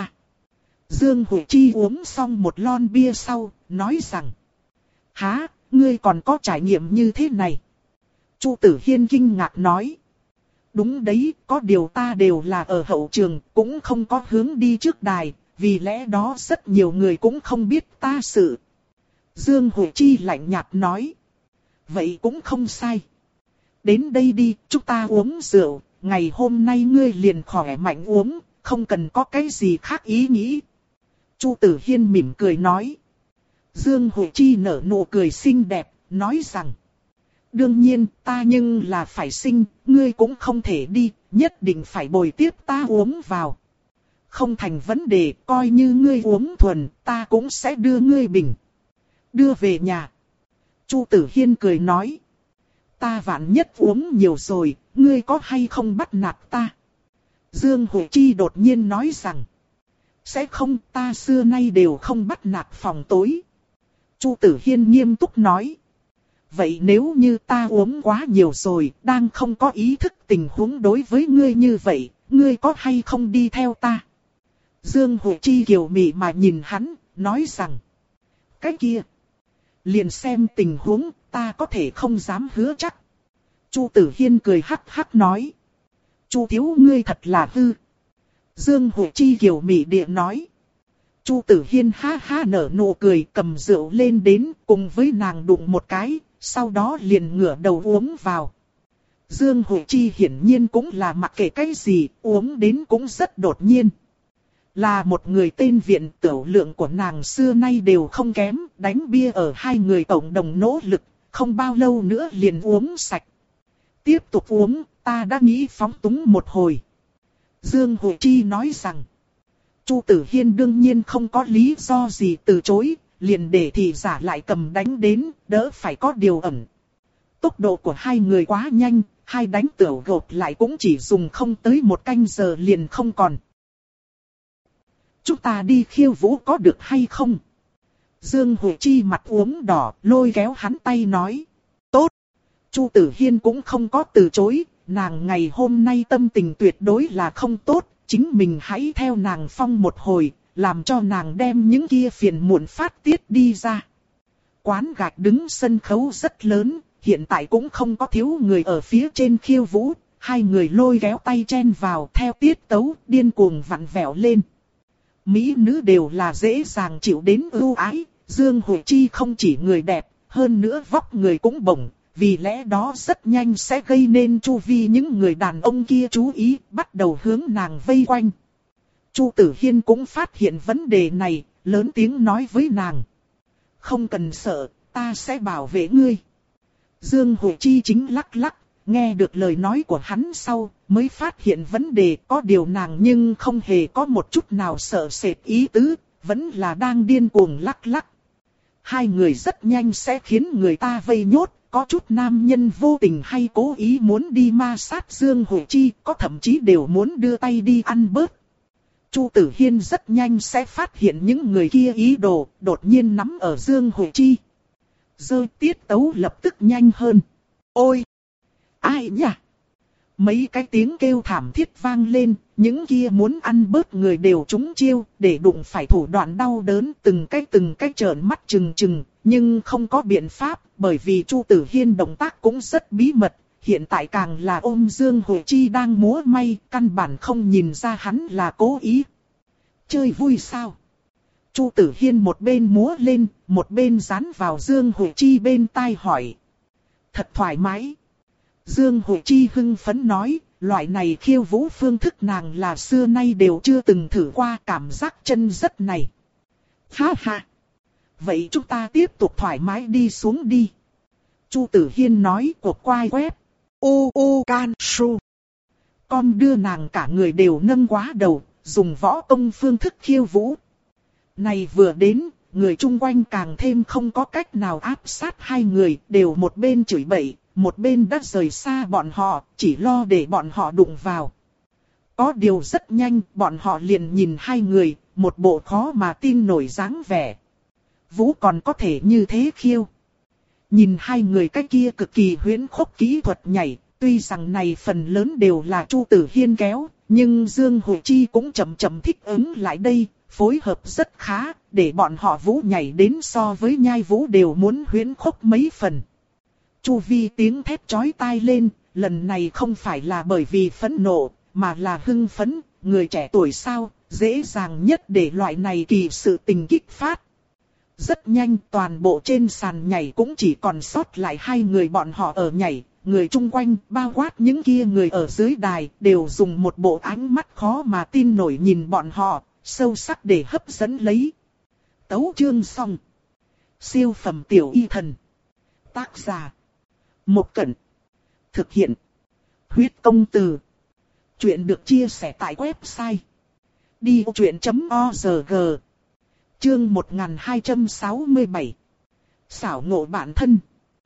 Dương Huệ Chi uống xong một lon bia sau, nói rằng. Hả, ngươi còn có trải nghiệm như thế này? Chu Tử Hiên kinh ngạc nói. Đúng đấy, có điều ta đều là ở hậu trường, cũng không có hướng đi trước đài, vì lẽ đó rất nhiều người cũng không biết ta sự. Dương Huệ Chi lạnh nhạt nói. Vậy cũng không sai. Đến đây đi, chúng ta uống rượu, ngày hôm nay ngươi liền khỏe mạnh uống, không cần có cái gì khác ý nghĩ. Chu Tử Hiên mỉm cười nói. Dương Huệ Chi nở nụ cười xinh đẹp, nói rằng. Đương nhiên, ta nhưng là phải sinh, ngươi cũng không thể đi, nhất định phải bồi tiếp ta uống vào. Không thành vấn đề, coi như ngươi uống thuần, ta cũng sẽ đưa ngươi bình. Đưa về nhà. Chu Tử Hiên cười nói. Ta vạn nhất uống nhiều rồi, ngươi có hay không bắt nạt ta? Dương Huệ Chi đột nhiên nói rằng. Sẽ không, ta xưa nay đều không bắt nạt phòng tối. Chu Tử Hiên nghiêm túc nói. Vậy nếu như ta uống quá nhiều rồi, đang không có ý thức tình huống đối với ngươi như vậy, ngươi có hay không đi theo ta? Dương Huệ Chi kiều mị mà nhìn hắn, nói rằng. Cái kia, liền xem tình huống, ta có thể không dám hứa chắc. Chu Tử Hiên cười hắc hắc nói. Chu thiếu ngươi thật là hư. Dương Huệ Chi kiều mị địa nói. Chu Tử Hiên ha ha nở nụ cười, cầm rượu lên đến, cùng với nàng đụng một cái, sau đó liền ngửa đầu uống vào. Dương Huệ Chi hiển nhiên cũng là mặc kệ cái gì, uống đến cũng rất đột nhiên. Là một người tên Viện, tiểu lượng của nàng xưa nay đều không kém, đánh bia ở hai người cộng đồng nỗ lực, không bao lâu nữa liền uống sạch. Tiếp tục uống, ta đã nghĩ phóng túng một hồi. Dương Hội Chi nói rằng, Chu Tử Hiên đương nhiên không có lý do gì từ chối, liền để thị giả lại cầm đánh đến, đỡ phải có điều ẩn. Tốc độ của hai người quá nhanh, hai đánh tửu gột lại cũng chỉ dùng không tới một canh giờ liền không còn. Chúng ta đi khiêu vũ có được hay không? Dương Hội Chi mặt uống đỏ, lôi kéo hắn tay nói. Tốt! Chu Tử Hiên cũng không có từ chối, nàng ngày hôm nay tâm tình tuyệt đối là không tốt, chính mình hãy theo nàng phong một hồi, làm cho nàng đem những kia phiền muộn phát tiết đi ra. Quán gạch đứng sân khấu rất lớn, hiện tại cũng không có thiếu người ở phía trên khiêu vũ, hai người lôi kéo tay chen vào theo tiết tấu, điên cuồng vặn vẹo lên. Mỹ nữ đều là dễ dàng chịu đến ưu ái, Dương Hội Chi không chỉ người đẹp, hơn nữa vóc người cũng bổng, vì lẽ đó rất nhanh sẽ gây nên chu vi những người đàn ông kia chú ý, bắt đầu hướng nàng vây quanh. Chu Tử Hiên cũng phát hiện vấn đề này, lớn tiếng nói với nàng. Không cần sợ, ta sẽ bảo vệ ngươi. Dương Hội Chi chính lắc lắc, nghe được lời nói của hắn sau, mới phát hiện vấn đề có điều nàng nhưng không hề có một chút nào sợ sệt ý tứ, vẫn là đang điên cuồng lắc lắc. Hai người rất nhanh sẽ khiến người ta vây nhốt, có chút nam nhân vô tình hay cố ý muốn đi ma sát Dương Hội Chi, có thậm chí đều muốn đưa tay đi ăn bớt. Chu Tử Hiên rất nhanh sẽ phát hiện những người kia ý đồ, đột nhiên nắm ở Dương Hội Chi. Dơ tiết tấu lập tức nhanh hơn. Ôi! Ai nhỉ? Mấy cái tiếng kêu thảm thiết vang lên, những kia muốn ăn bớt người đều trúng chiêu, để đụng phải thủ đoạn đau đớn từng cái từng cái trợn mắt trừng trừng, nhưng không có biện pháp, bởi vì Chu Tử Hiên động tác cũng rất bí mật, hiện tại càng là ôm Dương Hội Chi đang múa may, căn bản không nhìn ra hắn là cố ý. Chơi vui sao? Chu Tử Hiên một bên múa lên, một bên dán vào Dương Hội Chi bên tai hỏi. Thật thoải mái. Dương Hội Chi hưng phấn nói, loại này khiêu vũ phương thức nàng là xưa nay đều chưa từng thử qua, cảm giác chân rất này. Ha ha. Vậy chúng ta tiếp tục thoải mái đi xuống đi. Chu Tử Hiên nói cuộc quay quét. Ô ô can su. Con đưa nàng cả người đều nâng quá đầu, dùng võ công phương thức khiêu vũ. Này vừa đến, người chung quanh càng thêm không có cách nào áp sát hai người, đều một bên chửi bậy, một bên đã rời xa bọn họ, chỉ lo để bọn họ đụng vào. Có điều rất nhanh, bọn họ liền nhìn hai người, một bộ khó mà tin nổi dáng vẻ. Vũ còn có thể như thế khiêu. Nhìn hai người cái kia cực kỳ huyễn khốc kỹ thuật nhảy, tuy rằng này phần lớn đều là Chu Tử Hiên kéo, nhưng Dương Hội Chi cũng chậm chậm thích ứng lại đây, phối hợp rất khá, để bọn họ vũ nhảy đến so với nhai vũ đều muốn huyễn khốc mấy phần. Chu vi tiếng thét chói tai lên, lần này không phải là bởi vì phẫn nộ, mà là hưng phấn, người trẻ tuổi sao, dễ dàng nhất để loại này kỳ sự tình kích phát. Rất nhanh toàn bộ trên sàn nhảy cũng chỉ còn sót lại hai người bọn họ ở nhảy, người chung quanh bao quát những kia người ở dưới đài đều dùng một bộ ánh mắt khó mà tin nổi nhìn bọn họ, sâu sắc để hấp dẫn lấy. Tấu chương xong. Siêu phẩm tiểu y thần. Tác giả. Một Cẩn. Thực hiện. Huyết công từ. Chuyện được chia sẻ tại website. đi vô chuyện chấm org. Chương một nghìn hai trăm sáu mươi bảy. Xảo ngộ bản thân.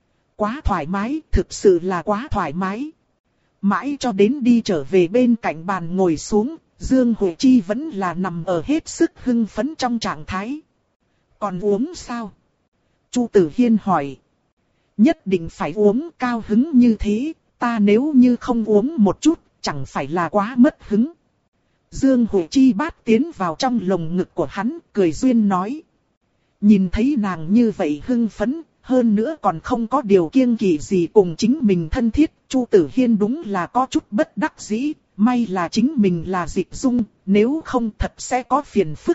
Quá thoải mái, thực sự là quá thoải mái. Mãi cho đến đi trở về bên cạnh bàn ngồi xuống, Dương Hội Chi vẫn là nằm ở hết sức hưng phấn trong trạng thái. Còn uống sao? Chu Tử Hiên hỏi. Nhất định phải uống, cao hứng như thế, ta nếu như không uống một chút, chẳng phải là quá mất hứng. Dương Hội Chi bát tiến vào trong lồng ngực của hắn, cười duyên nói. Nhìn thấy nàng như vậy hưng phấn, hơn nữa còn không có điều kiêng kỵ gì cùng chính mình thân thiết, Chu Tử Hiên đúng là có chút bất đắc dĩ, may là chính mình là Dịch Dung, nếu không thật sẽ có phiền phức.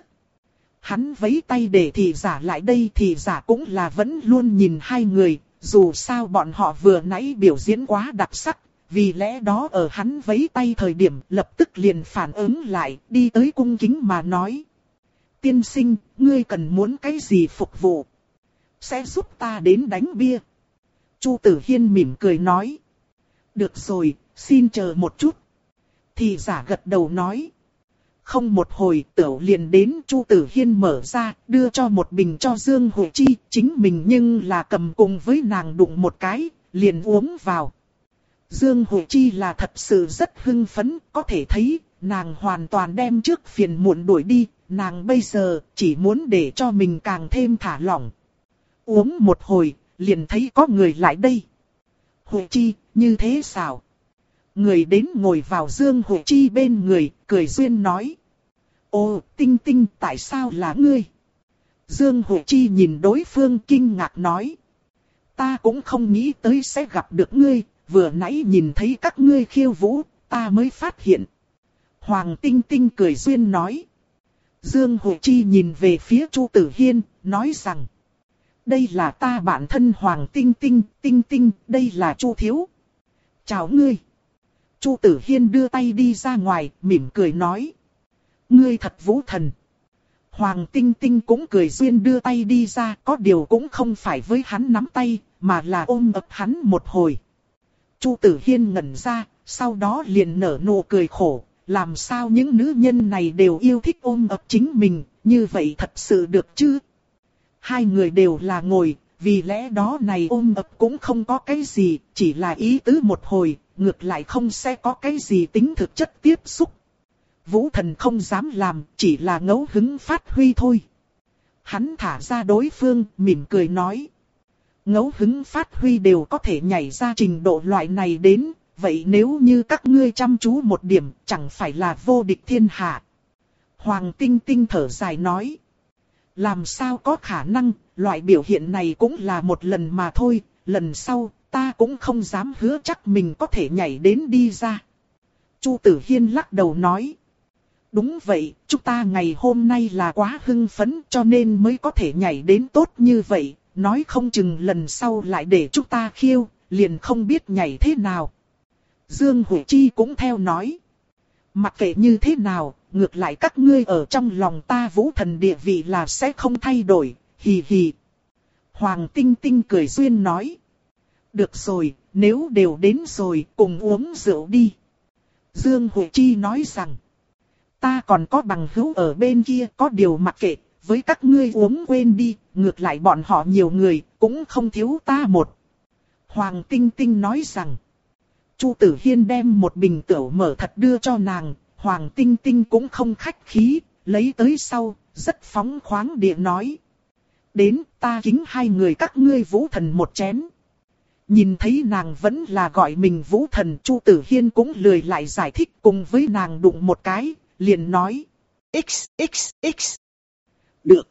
Hắn vẫy tay để thị giả lại đây, thị giả cũng là vẫn luôn nhìn hai người, dù sao bọn họ vừa nãy biểu diễn quá đặc sắc, vì lẽ đó ở hắn vẫy tay thời điểm lập tức liền phản ứng lại, đi tới cung kính mà nói. Tiên sinh, ngươi cần muốn cái gì phục vụ? Sẽ giúp ta đến đánh bia. Chu Tử Hiên mỉm cười nói. Được rồi, xin chờ một chút. Thị giả gật đầu nói. Không một hồi tửu liền đến. Chu Tử Hiên mở ra, đưa cho một bình cho Dương Huệ Chi. Chính mình nhưng là cầm cùng với nàng đụng một cái, liền uống vào. Dương Huệ Chi là thật sự rất hưng phấn, có thể thấy, nàng hoàn toàn đem trước phiền muộn đuổi đi, nàng bây giờ chỉ muốn để cho mình càng thêm thả lỏng. Uống một hồi, liền thấy có người lại đây. Huệ Chi, như thế sao? Người đến ngồi vào Dương Huệ Chi bên người, cười duyên nói. Ô, Tinh Tinh, tại sao là ngươi? Dương Huệ Chi nhìn đối phương kinh ngạc nói. Ta cũng không nghĩ tới sẽ gặp được ngươi, vừa nãy nhìn thấy các ngươi khiêu vũ, ta mới phát hiện. Hoàng Tinh Tinh cười duyên nói. Dương Huệ Chi nhìn về phía Chu Tử Hiên, nói rằng. Đây là ta bạn thân Hoàng Tinh Tinh, Tinh Tinh, đây là Chu Thiếu. Chào ngươi. Chu Tử Hiên đưa tay đi ra ngoài, mỉm cười nói. Ngươi thật vũ thần. Hoàng Tinh Tinh cũng cười duyên đưa tay đi ra, có điều cũng không phải với hắn nắm tay, mà là ôm ấp hắn một hồi. Chu Tử Hiên ngẩn ra, sau đó liền nở nụ cười khổ, làm sao những nữ nhân này đều yêu thích ôm ấp chính mình, như vậy thật sự được chứ? Hai người đều là ngồi, vì lẽ đó này ôm ấp cũng không có cái gì, chỉ là ý tứ một hồi, ngược lại không sẽ có cái gì tính thực chất tiếp xúc. Vũ thần không dám làm, chỉ là ngẫu hứng phát huy thôi. Hắn thả ra đối phương, mỉm cười nói. Ngẫu hứng phát huy đều có thể nhảy ra trình độ loại này đến, vậy nếu như các ngươi chăm chú một điểm, chẳng phải là vô địch thiên hạ. Hoàng Tinh Tinh thở dài nói. Làm sao có khả năng, loại biểu hiện này cũng là một lần mà thôi, lần sau, ta cũng không dám hứa chắc mình có thể nhảy đến đi ra. Chu Tử Hiên lắc đầu nói. Đúng vậy, chúng ta ngày hôm nay là quá hưng phấn cho nên mới có thể nhảy đến tốt như vậy, nói không chừng lần sau lại để chúng ta khiêu, liền không biết nhảy thế nào. Dương Huệ Chi cũng theo nói. Mặc kệ như thế nào, ngược lại các ngươi ở trong lòng ta vũ thần địa vị là sẽ không thay đổi, hì hì. Hoàng Tinh Tinh cười duyên nói. Được rồi, nếu đều đến rồi, cùng uống rượu đi. Dương Huệ Chi nói rằng. Ta còn có bằng hữu ở bên kia, có điều mặc kệ, với các ngươi uống quên đi, ngược lại bọn họ nhiều người, cũng không thiếu ta một. Hoàng Tinh Tinh nói rằng. Chu Tử Hiên đem một bình tửu mở thật đưa cho nàng, Hoàng Tinh Tinh cũng không khách khí, lấy tới sau, rất phóng khoáng địa nói. Đến, ta kính hai người các ngươi vũ thần một chén. Nhìn thấy nàng vẫn là gọi mình vũ thần, Chu Tử Hiên cũng lười lại giải thích cùng với nàng đụng một cái, liền nói. X, X, X. Được.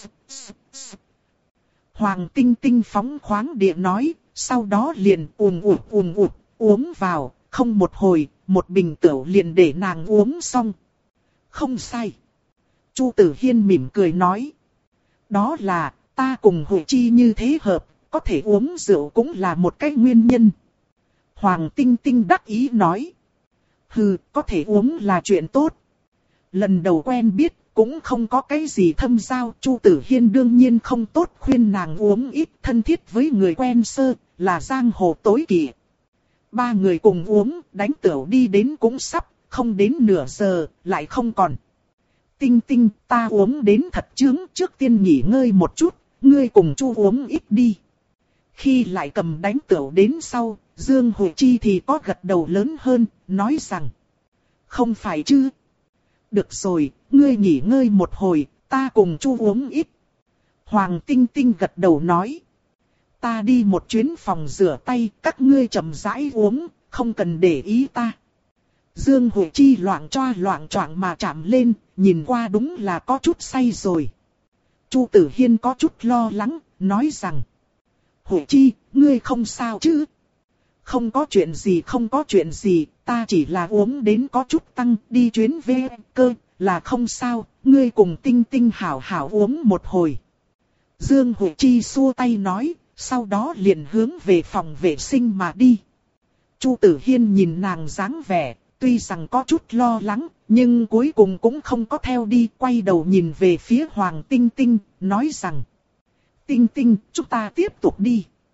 Hoàng Tinh Tinh phóng khoáng địa nói, sau đó liền ùm ụt ùm ụt, uống vào, không một hồi, một bình tửu liền để nàng uống xong. Không sai. Chu Tử Hiên mỉm cười nói. Đó là, ta cùng Huệ Chi như thế hợp, có thể uống rượu cũng là một cái nguyên nhân. Hoàng Tinh Tinh đắc ý nói. Hừ, có thể uống là chuyện tốt. Lần đầu quen biết, cũng không có cái gì thâm giao. Chu Tử Hiên đương nhiên không tốt khuyên nàng uống ít, thân thiết với người quen sơ, là giang hồ tối kỵ. Ba người cùng uống, đánh tửu đi đến cũng sắp, không đến nửa giờ, lại không còn. Tinh Tinh, ta uống đến thật chướng, trước tiên nghỉ ngơi một chút, ngươi cùng Chu uống ít đi. Khi lại cầm đánh tửu đến sau, Dương Huệ Chi thì có gật đầu lớn hơn, nói rằng. Không phải chứ. Được rồi, ngươi nghỉ ngơi một hồi, ta cùng Chu uống ít. Hoàng Tinh Tinh gật đầu nói. Ta đi một chuyến phòng rửa tay, các ngươi chậm rãi uống, không cần để ý ta. Dương Huệ Chi loạng choa loạng choạng mà chạm lên, nhìn qua đúng là có chút say rồi. Chu Tử Hiên có chút lo lắng, nói rằng. Huệ Chi, ngươi không sao chứ? Không có chuyện gì không có chuyện gì, ta chỉ là uống đến có chút tăng, đi chuyến về cơ, là không sao, ngươi cùng Tinh Tinh hảo hảo uống một hồi. Dương Huệ Chi xua tay nói, sau đó liền hướng về phòng vệ sinh mà đi. Chu Tử Hiên nhìn nàng dáng vẻ, tuy rằng có chút lo lắng, nhưng cuối cùng cũng không có theo đi, quay đầu nhìn về phía Hoàng Tinh Tinh, nói rằng. Tinh Tinh, chúng ta tiếp tục đi.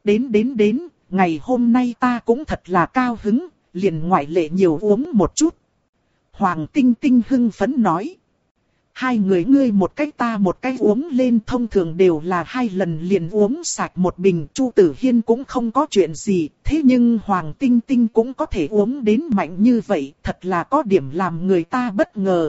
Đến đến đến, ngày hôm nay ta cũng thật là cao hứng, liền ngoại lệ nhiều uống một chút. Hoàng Tinh Tinh hưng phấn nói. Hai người ngươi một cách ta một cách uống lên, thông thường đều là hai lần liền uống sạch một bình. Chu Tử Hiên cũng không có chuyện gì, thế nhưng Hoàng Tinh Tinh cũng có thể uống đến mạnh như vậy, thật là có điểm làm người ta bất ngờ.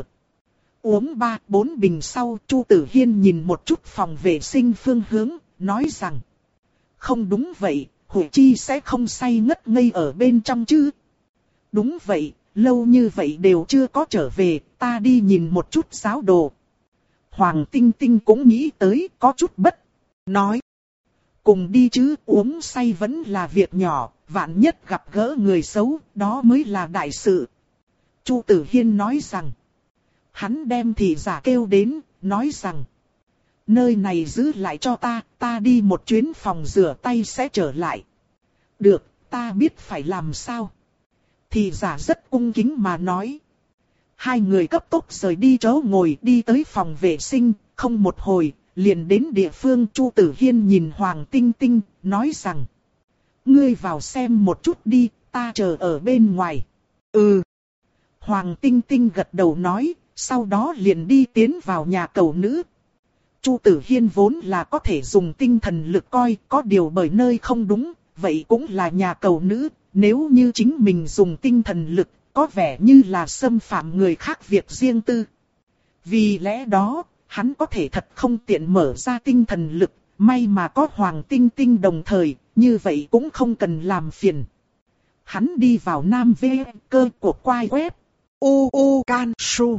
Uống ba, bốn bình sau, Chu Tử Hiên nhìn một chút phòng vệ sinh phương hướng, nói rằng. Không đúng vậy, Huệ Chi sẽ không say ngất ngây ở bên trong chứ. Đúng vậy, lâu như vậy đều chưa có trở về, ta đi nhìn một chút giáo đồ. Hoàng Tinh Tinh cũng nghĩ tới, có chút bất. Nói. Cùng đi chứ, uống say vẫn là việc nhỏ, vạn nhất gặp gỡ người xấu, đó mới là đại sự. Chu Tử Hiên nói rằng. Hắn đem thị giả kêu đến, nói rằng. Nơi này giữ lại cho ta, ta đi một chuyến phòng rửa tay sẽ trở lại. Được, ta biết phải làm sao. Thị giả rất cung kính mà nói. Hai người cấp tốc rời đi chỗ ngồi, đi tới phòng vệ sinh, không một hồi, liền đến địa phương. Chu Tử Hiên nhìn Hoàng Tinh Tinh, nói rằng. Ngươi vào xem một chút đi, ta chờ ở bên ngoài. Ừ. Hoàng Tinh Tinh gật đầu nói, sau đó liền đi tiến vào nhà cầu nữ. Chu Tử Hiên vốn là có thể dùng tinh thần lực coi, có điều bởi nơi không đúng, vậy cũng là nhà cầu nữ. Nếu như chính mình dùng tinh thần lực, có vẻ như là xâm phạm người khác việc riêng tư. Vì lẽ đó, hắn có thể thật không tiện mở ra tinh thần lực, may mà có Hoàng Tinh Tinh đồng thời, như vậy cũng không cần làm phiền. Hắn đi vào Nam Vê cơ của quai web. U U Can Su.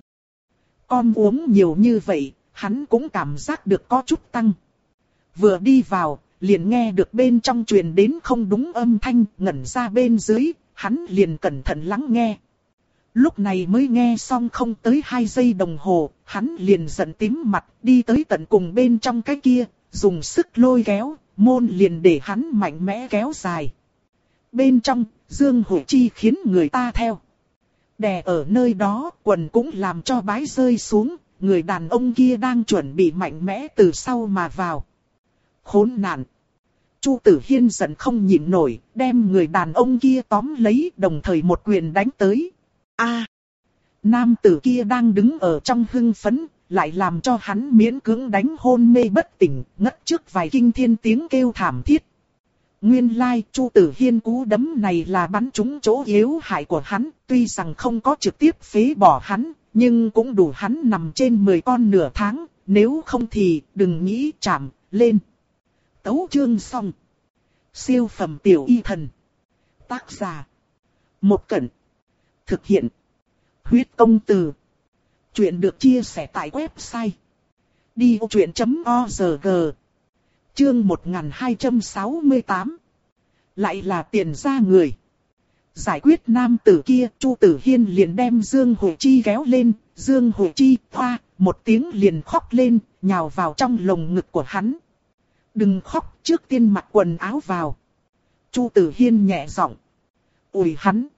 Con uống nhiều như vậy, hắn cũng cảm giác được có chút tăng. Vừa đi vào, liền nghe được bên trong truyền đến không đúng âm thanh, ngẩn ra bên dưới, hắn liền cẩn thận lắng nghe. Lúc này mới nghe xong không tới hai giây đồng hồ, hắn liền giận tím mặt, đi tới tận cùng bên trong cái kia, dùng sức lôi kéo, môn liền để hắn mạnh mẽ kéo dài. Bên trong, Dương Huệ Chi khiến người ta theo. Đè ở nơi đó, quần cũng làm cho bái rơi xuống, người đàn ông kia đang chuẩn bị mạnh mẽ từ sau mà vào. Khốn nạn! Chu Tử Hiên giận không nhịn nổi, đem người đàn ông kia tóm lấy, đồng thời một quyền đánh tới. A! Nam tử kia đang đứng ở trong hưng phấn, lại làm cho hắn miễn cưỡng đánh hôn mê bất tỉnh, ngất trước vài kinh thiên tiếng kêu thảm thiết. Nguyên lai, Chu Tử Hiên cú đấm này là bắn trúng chỗ yếu hại của hắn, tuy rằng không có trực tiếp phế bỏ hắn, nhưng cũng đủ hắn nằm trên mười con nửa tháng, nếu không thì đừng nghĩ chạm lên. Tấu chương xong. Siêu phẩm tiểu y thần. Tác giả. Một Cẩn. Thực hiện. Huyết công từ. Chuyện được chia sẻ tại website. đi ô chuyện chấm org. Chương một nghìn hai trăm sáu mươi tám. Lại là tiền ra người. Giải quyết nam tử kia, Chu Tử Hiên liền đem Dương Huệ Chi kéo lên. Dương Huệ Chi hoa, một tiếng liền khóc lên, nhào vào trong lồng ngực của hắn. Đừng khóc, trước tiên mặc quần áo vào. Chu Tử Hiên nhẹ giọng. Ủi hắn.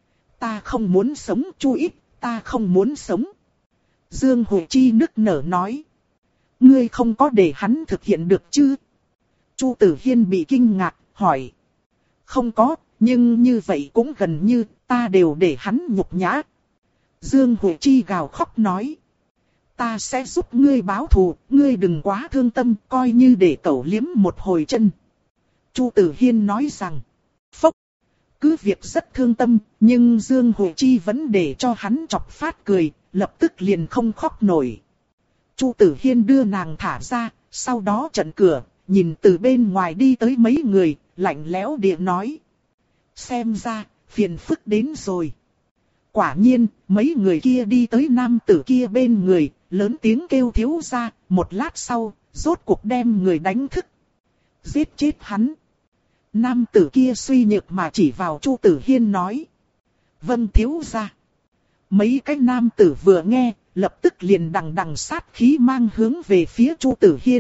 Ta không muốn sống, Chu ít, ta không muốn sống. Dương Huệ Chi nức nở nói. Ngươi không có để hắn thực hiện được chứ? Chu Tử Hiên bị kinh ngạc, hỏi. Không có, nhưng như vậy cũng gần như, ta đều để hắn nhục nhã. Dương Huệ Chi gào khóc nói. Ta sẽ giúp ngươi báo thù, ngươi đừng quá thương tâm, coi như để cẩu liếm một hồi chân. Chu Tử Hiên nói rằng. Phốc. Cứ việc rất thương tâm, nhưng Dương Huệ Chi vẫn để cho hắn chọc phát cười, lập tức liền không khóc nổi. Chu Tử Hiên đưa nàng thả ra, sau đó chặn cửa, nhìn từ bên ngoài đi tới mấy người, lạnh lẽo địa nói. Xem ra, phiền phức đến rồi. Quả nhiên, mấy người kia đi tới nam tử kia bên người, lớn tiếng kêu thiếu ra, một lát sau, rốt cuộc đem người đánh thức. Giết chết hắn. Nam tử kia suy nhược mà chỉ vào Chu Tử Hiên nói. Vâng thiếu ra. Mấy cái nam tử vừa nghe, lập tức liền đằng đằng sát khí mang hướng về phía Chu Tử Hiên.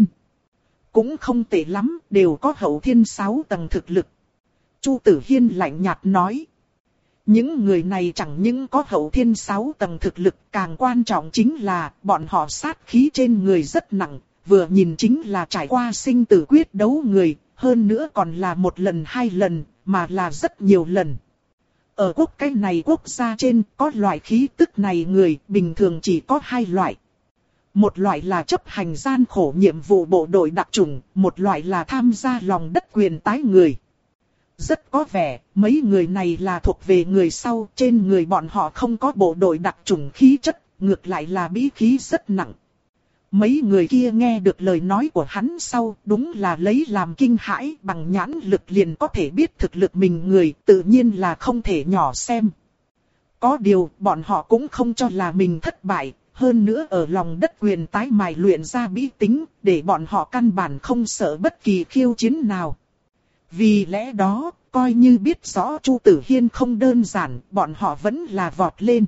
Cũng không tệ lắm, đều có hậu thiên sáu tầng thực lực. Chu Tử Hiên lạnh nhạt nói. Những người này chẳng những có hậu thiên sáu tầng thực lực, càng quan trọng chính là bọn họ sát khí trên người rất nặng, vừa nhìn chính là trải qua sinh tử quyết đấu người, hơn nữa còn là một lần hai lần, mà là rất nhiều lần. Ở quốc cái này quốc gia trên có loại khí tức này người bình thường chỉ có hai loại. Một loại là chấp hành gian khổ nhiệm vụ bộ đội đặc chủng, một loại là tham gia lòng đất quyền tái người. Rất có vẻ, mấy người này là thuộc về người sau, trên người bọn họ không có bộ đội đặc chủng khí chất, ngược lại là bí khí rất nặng. Mấy người kia nghe được lời nói của hắn sau, đúng là lấy làm kinh hãi, bằng nhãn lực liền có thể biết thực lực mình người, tự nhiên là không thể nhỏ xem. Có điều, bọn họ cũng không cho là mình thất bại, hơn nữa ở lòng đất quyền tái mài luyện ra bí tính, để bọn họ căn bản không sợ bất kỳ khiêu chiến nào. Vì lẽ đó, coi như biết rõ Chu Tử Hiên không đơn giản, bọn họ vẫn là vọt lên.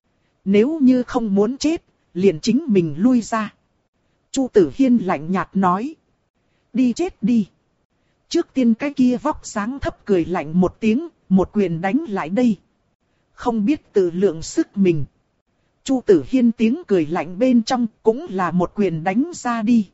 Nếu như không muốn chết, liền chính mình lui ra. Chu Tử Hiên lạnh nhạt nói. Đi chết đi. Trước tiên cái kia vóc dáng thấp cười lạnh một tiếng, một quyền đánh lại đây. Không biết tự lượng sức mình. Chu Tử Hiên tiếng cười lạnh bên trong cũng là một quyền đánh ra đi.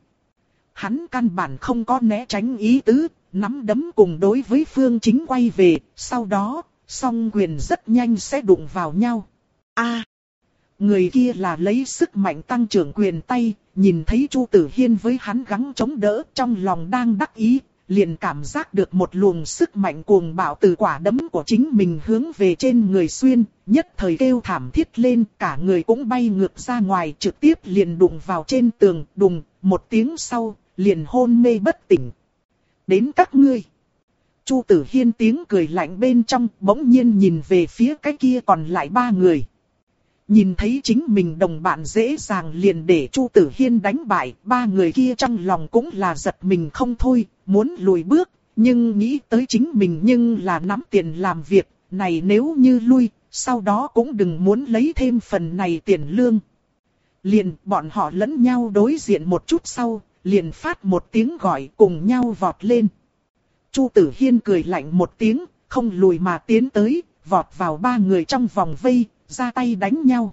Hắn căn bản không có né tránh ý tứ, nắm đấm cùng đối với Phương Chính quay về, sau đó, song quyền rất nhanh sẽ đụng vào nhau. A, người kia là lấy sức mạnh tăng trưởng quyền tay, nhìn thấy Chu Tử Hiên với hắn gắng chống đỡ, trong lòng đang đắc ý, liền cảm giác được một luồng sức mạnh cuồng bạo từ quả đấm của chính mình hướng về trên người xuyên, nhất thời kêu thảm thiết lên, cả người cũng bay ngược ra ngoài, trực tiếp liền đụng vào trên tường, đùng, một tiếng sau, liền hôn mê bất tỉnh. Đến các ngươi. Chu Tử Hiên tiếng cười lạnh bên trong, bỗng nhiên nhìn về phía cái kia còn lại ba người. Nhìn thấy chính mình đồng bạn dễ dàng liền để Chu Tử Hiên đánh bại, ba người kia trong lòng cũng là giật mình không thôi, muốn lùi bước, nhưng nghĩ tới chính mình nhưng là nắm tiền làm việc, này nếu như lui, sau đó cũng đừng muốn lấy thêm phần này tiền lương. Liền bọn họ lẫn nhau đối diện một chút sau, liền phát một tiếng gọi cùng nhau vọt lên. Chu Tử Hiên cười lạnh một tiếng, không lùi mà tiến tới, vọt vào ba người trong vòng vây, ra tay đánh nhau.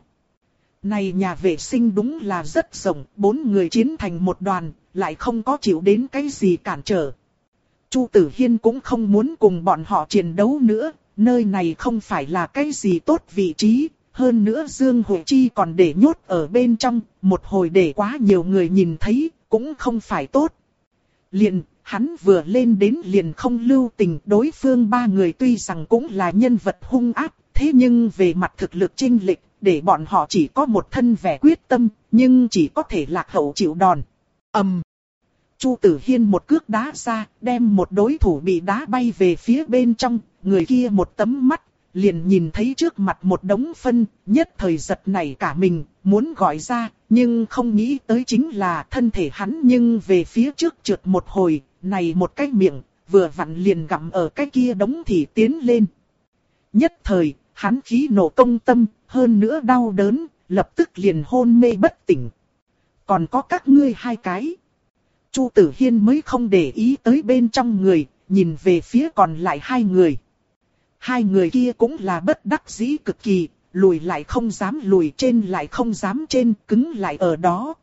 Này nhà vệ sinh đúng là rất rộng, bốn người chiến thành một đoàn, lại không có chịu đến cái gì cản trở. Chu Tử Hiên cũng không muốn cùng bọn họ chiến đấu nữa, nơi này không phải là cái gì tốt vị trí, hơn nữa Dương Huệ Chi còn để nhốt ở bên trong, một hồi để quá nhiều người nhìn thấy, cũng không phải tốt. Liền, hắn vừa lên đến liền không lưu tình, đối phương ba người tuy rằng cũng là nhân vật hung ác, thế nhưng về mặt thực lực chênh lệch, để bọn họ chỉ có một thân vẻ quyết tâm, nhưng chỉ có thể lạc hậu chịu đòn. ầm, um. Chu Tử Hiên một cước đá ra, đem một đối thủ bị đá bay về phía bên trong, người kia một tấm mắt, liền nhìn thấy trước mặt một đống phân, nhất thời giật nảy cả mình, muốn gọi ra, nhưng không nghĩ tới chính là thân thể hắn nhưng về phía trước trượt một hồi, này một cái miệng, vừa vặn liền gặm ở cái kia đống thì tiến lên. Nhất thời, hắn khí nổ công tâm, hơn nữa đau đớn, lập tức liền hôn mê bất tỉnh. Còn có các ngươi hai cái. Chu Tử Hiên mới không để ý tới bên trong người, nhìn về phía còn lại hai người. Hai người kia cũng là bất đắc dĩ cực kỳ, lùi lại không dám lùi, trên lại không dám trên, cứng lại ở đó.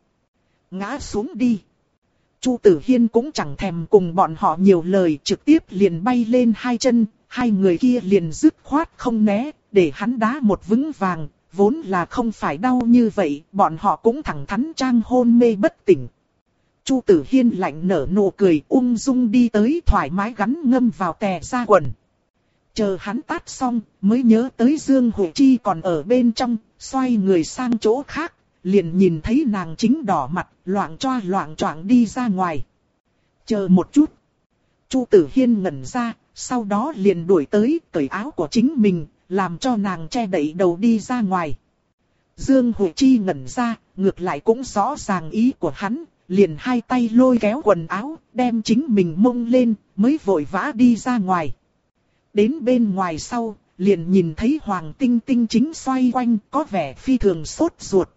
Ngã xuống đi. Chu Tử Hiên cũng chẳng thèm cùng bọn họ nhiều lời, trực tiếp liền bay lên hai chân, hai người kia liền dứt khoát không né, để hắn đá một vững vàng, vốn là không phải đau như vậy, bọn họ cũng thẳng thắn trang hôn mê bất tỉnh. Chu Tử Hiên lạnh nở nụ cười, ung dung đi tới, thoải mái gắn ngâm vào tè ra quần. Chờ hắn tát xong, mới nhớ tới Dương Huệ Chi còn ở bên trong, xoay người sang chỗ khác, liền nhìn thấy nàng chính đỏ mặt, loạng choa loạng choạng đi ra ngoài. Chờ một chút. Chu Tử Hiên ngẩn ra, sau đó liền đuổi tới, cởi áo của chính mình, làm cho nàng che đậy đầu đi ra ngoài. Dương Huệ Chi ngẩn ra, ngược lại cũng rõ ràng ý của hắn, liền hai tay lôi kéo quần áo, đem chính mình mông lên, mới vội vã đi ra ngoài. Đến bên ngoài sau, liền nhìn thấy Hoàng Tinh Tinh chính xoay quanh, có vẻ phi thường sốt ruột.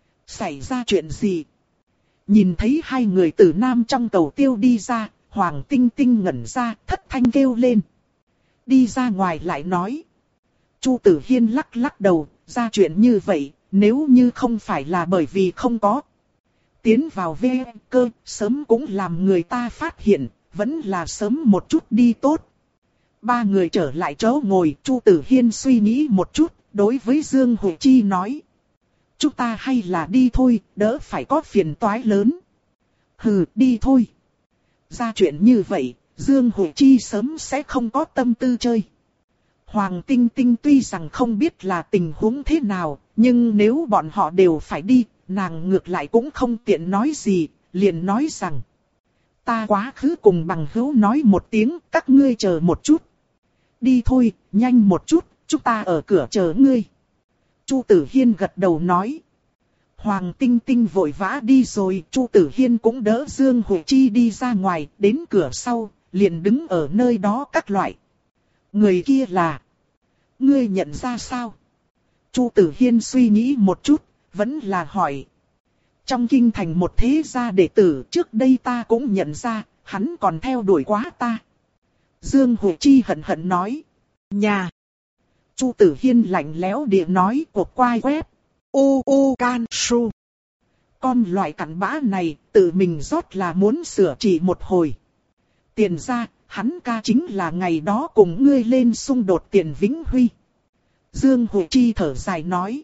Xảy ra chuyện gì? Nhìn thấy hai người tử nam trong cầu tiêu đi ra, Hoàng Tinh Tinh ngẩn ra, thất thanh kêu lên. Đi ra ngoài lại nói. Chu Tử Hiên lắc lắc đầu, ra chuyện như vậy, nếu như không phải là bởi vì không có tiến vào ve cơ, sớm cũng làm người ta phát hiện, vẫn là sớm một chút đi tốt. Ba người trở lại chỗ ngồi, Chu Tử Hiên suy nghĩ một chút, đối với Dương Huệ Chi nói. Chúng ta hay là đi thôi, đỡ phải có phiền toái lớn. Hừ, đi thôi. Ra chuyện như vậy, Dương Huệ Chi sớm sẽ không có tâm tư chơi. Hoàng Tinh Tinh tuy rằng không biết là tình huống thế nào, nhưng nếu bọn họ đều phải đi, nàng ngược lại cũng không tiện nói gì, liền nói rằng. Ta quá khứ cùng bằng hữu nói một tiếng, các ngươi chờ một chút. Đi thôi, nhanh một chút, chúng ta ở cửa chờ ngươi. Chu Tử Hiên gật đầu nói. Hoàng Tinh Tinh vội vã đi rồi, Chu Tử Hiên cũng đỡ Dương Huệ Chi đi ra ngoài, đến cửa sau, liền đứng ở nơi đó các loại. Người kia là... Ngươi nhận ra sao? Chu Tử Hiên suy nghĩ một chút, vẫn là hỏi. Trong kinh thành một thế gia đệ tử, trước đây ta cũng nhận ra, hắn còn theo đuổi quá ta. Dương Huệ Chi hận hận nói. Nhà! Chu Tử Hiên lạnh lẽo địa nói, cuộc quai quét. Ô ô can su. Con loại cặn bã này, tự mình rót là muốn sửa trị một hồi. Tiền ra, hắn ca chính là ngày đó cùng ngươi lên xung đột Tiền Vĩnh Huy. Dương Huệ Chi thở dài nói.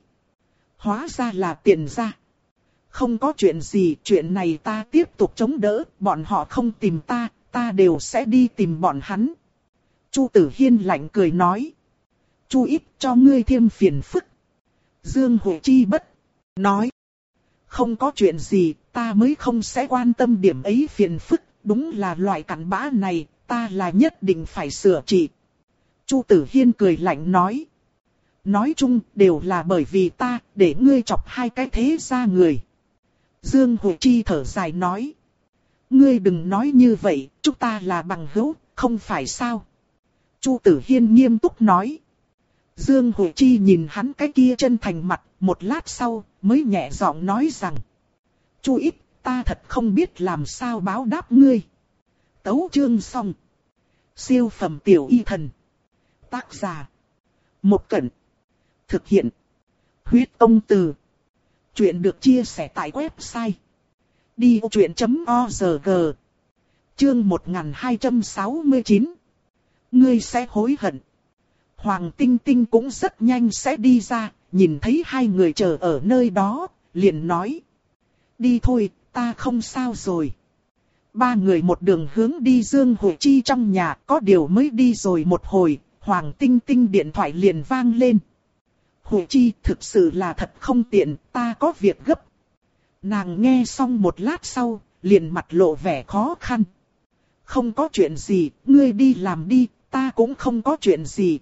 Hóa ra là Tiền ra. Không có chuyện gì, chuyện này ta tiếp tục chống đỡ, bọn họ không tìm ta, ta đều sẽ đi tìm bọn hắn. Chu Tử Hiên lạnh cười nói. Chu ít cho ngươi thêm phiền phức. Dương Huệ Chi bất nói. Không có chuyện gì, ta mới không sẽ quan tâm điểm ấy phiền phức, đúng là loại cặn bã này, ta là nhất định phải sửa trị. Chu Tử Hiên cười lạnh nói. Nói chung đều là bởi vì ta, để ngươi chọc hai cái thế gia người. Dương Huệ Chi thở dài nói. Ngươi đừng nói như vậy, chúng ta là bằng hữu, không phải sao? Chu Tử Hiên nghiêm túc nói. Dương Huệ Chi nhìn hắn cái kia chân thành mặt, một lát sau, mới nhẹ giọng nói rằng. Chu ít, ta thật không biết làm sao báo đáp ngươi. Tấu chương xong. Siêu phẩm tiểu y thần. Tác giả. Một Cẩn. Thực hiện. Huyết Công Từ. Chuyện được chia sẻ tại website. đi ô chuyện chấm org. Chương một nghìn hai trăm sáu mươi chín. Ngươi sẽ hối hận. Hoàng Tinh Tinh cũng rất nhanh sẽ đi ra, nhìn thấy hai người chờ ở nơi đó, liền nói. Đi thôi, ta không sao rồi. Ba người một đường hướng đi Dương Huệ Chi trong nhà, có điều mới đi rồi một hồi, Hoàng Tinh Tinh điện thoại liền vang lên. Huệ Chi, thực sự là thật không tiện, ta có việc gấp. Nàng nghe xong một lát sau, liền mặt lộ vẻ khó khăn. Không có chuyện gì, ngươi đi làm đi, ta cũng không có chuyện gì.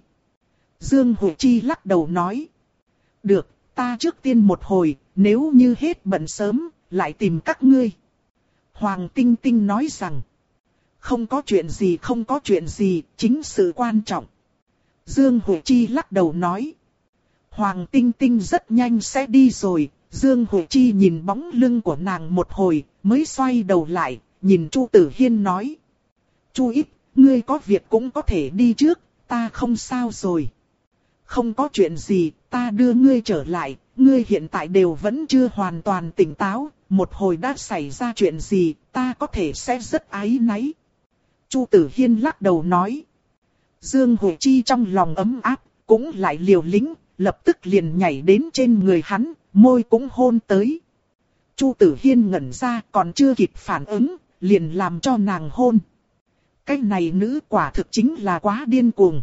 Dương Huệ Chi lắc đầu nói. Được, ta trước tiên một hồi, nếu như hết bận sớm, lại tìm các ngươi. Hoàng Tinh Tinh nói rằng. Không có chuyện gì, không có chuyện gì, chính sự quan trọng. Dương Huệ Chi lắc đầu nói. Hoàng Tinh Tinh rất nhanh sẽ đi rồi, Dương Huệ Chi nhìn bóng lưng của nàng một hồi, mới xoay đầu lại, nhìn Chu Tử Hiên nói. Chu ít, ngươi có việc cũng có thể đi trước, ta không sao rồi. Không có chuyện gì, ta đưa ngươi trở lại, ngươi hiện tại đều vẫn chưa hoàn toàn tỉnh táo, một hồi đã xảy ra chuyện gì, ta có thể sẽ rất áy náy. Chu Tử Hiên lắc đầu nói. Dương Huệ Chi trong lòng ấm áp, cũng lại liều lĩnh, lập tức liền nhảy đến trên người hắn, môi cũng hôn tới. Chu Tử Hiên ngẩn ra còn chưa kịp phản ứng, liền làm cho nàng hôn. Cái này nữ quả thực chính là quá điên cuồng.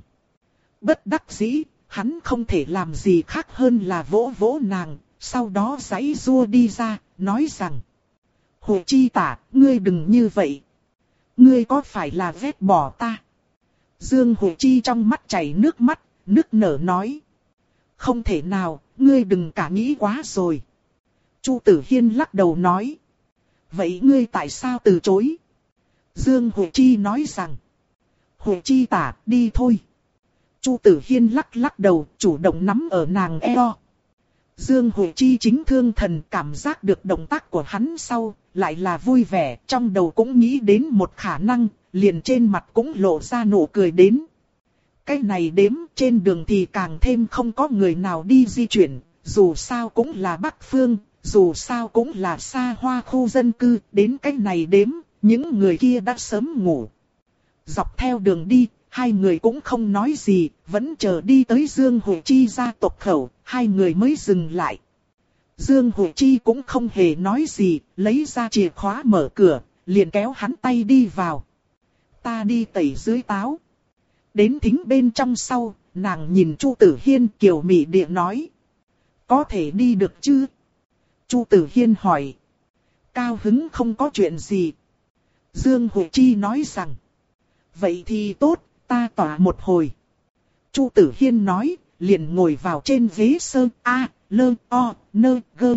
Bất đắc dĩ, hắn không thể làm gì khác hơn là vỗ vỗ nàng, sau đó giãy giụa đi ra, nói rằng. Huệ Chi tả, ngươi đừng như vậy. Ngươi có phải là ghét bỏ ta? Dương Huệ Chi trong mắt chảy nước mắt, nức nở nói. Không thể nào, ngươi đừng cả nghĩ quá rồi. Chu Tử Hiên lắc đầu nói. Vậy ngươi tại sao từ chối? Dương Huệ Chi nói rằng. Huệ Chi tả, đi thôi. Chu Tử Hiên lắc lắc đầu, chủ động nắm ở nàng eo. Dương Huệ Chi chính thương thần cảm giác được động tác của hắn sau, lại là vui vẻ, trong đầu cũng nghĩ đến một khả năng, liền trên mặt cũng lộ ra nụ cười đến. Cái này đếm trên đường thì càng thêm không có người nào đi di chuyển, dù sao cũng là Bắc Phương, dù sao cũng là xa hoa khu dân cư, đến cái này đếm, Những người kia đã sớm ngủ. Dọc theo đường đi, hai người cũng không nói gì, vẫn chờ đi tới Dương Huệ Chi gia tộc khẩu, hai người mới dừng lại. Dương Huệ Chi cũng không hề nói gì, lấy ra chìa khóa mở cửa, liền kéo hắn tay đi vào. Ta đi tẩy dưới táo. Đến thính bên trong sau, nàng nhìn Chu Tử Hiên kiều mị địa nói. Có thể đi được chứ? Chu Tử Hiên hỏi. Cao hứng không có chuyện gì. Dương Huệ Chi nói rằng. Vậy thì tốt, ta tỏa một hồi. Chu Tử Hiên nói, liền ngồi vào trên ghế sơ A, lơ, o, nơ, gơ.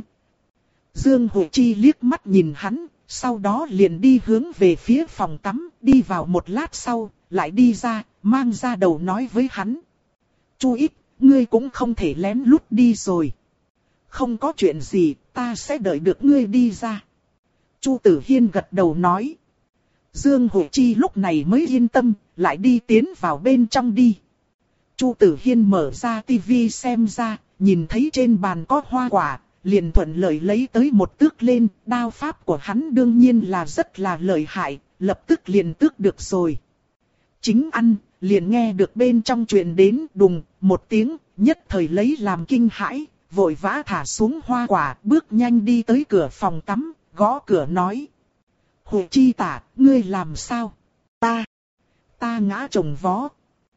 Dương Huệ Chi liếc mắt nhìn hắn, sau đó liền đi hướng về phía phòng tắm, đi vào một lát sau, lại đi ra, mang ra đầu nói với hắn. Chu Ít, ngươi cũng không thể lén lút đi rồi. Không có chuyện gì, ta sẽ đợi được ngươi đi ra. Chu Tử Hiên gật đầu nói. Dương Huệ Chi lúc này mới yên tâm, lại đi tiến vào bên trong đi. Chu Tử Hiên mở ra tivi xem ra, nhìn thấy trên bàn có hoa quả, liền thuận lợi lấy tới một tước lên, đao pháp của hắn đương nhiên là rất là lợi hại, lập tức liền tước được rồi. Chính ăn, liền nghe được bên trong truyền đến đùng, một tiếng, nhất thời lấy làm kinh hãi, vội vã thả xuống hoa quả, bước nhanh đi tới cửa phòng tắm, gõ cửa nói. Huệ Chi tả, ngươi làm sao? Ta, ta ngã chồng vó.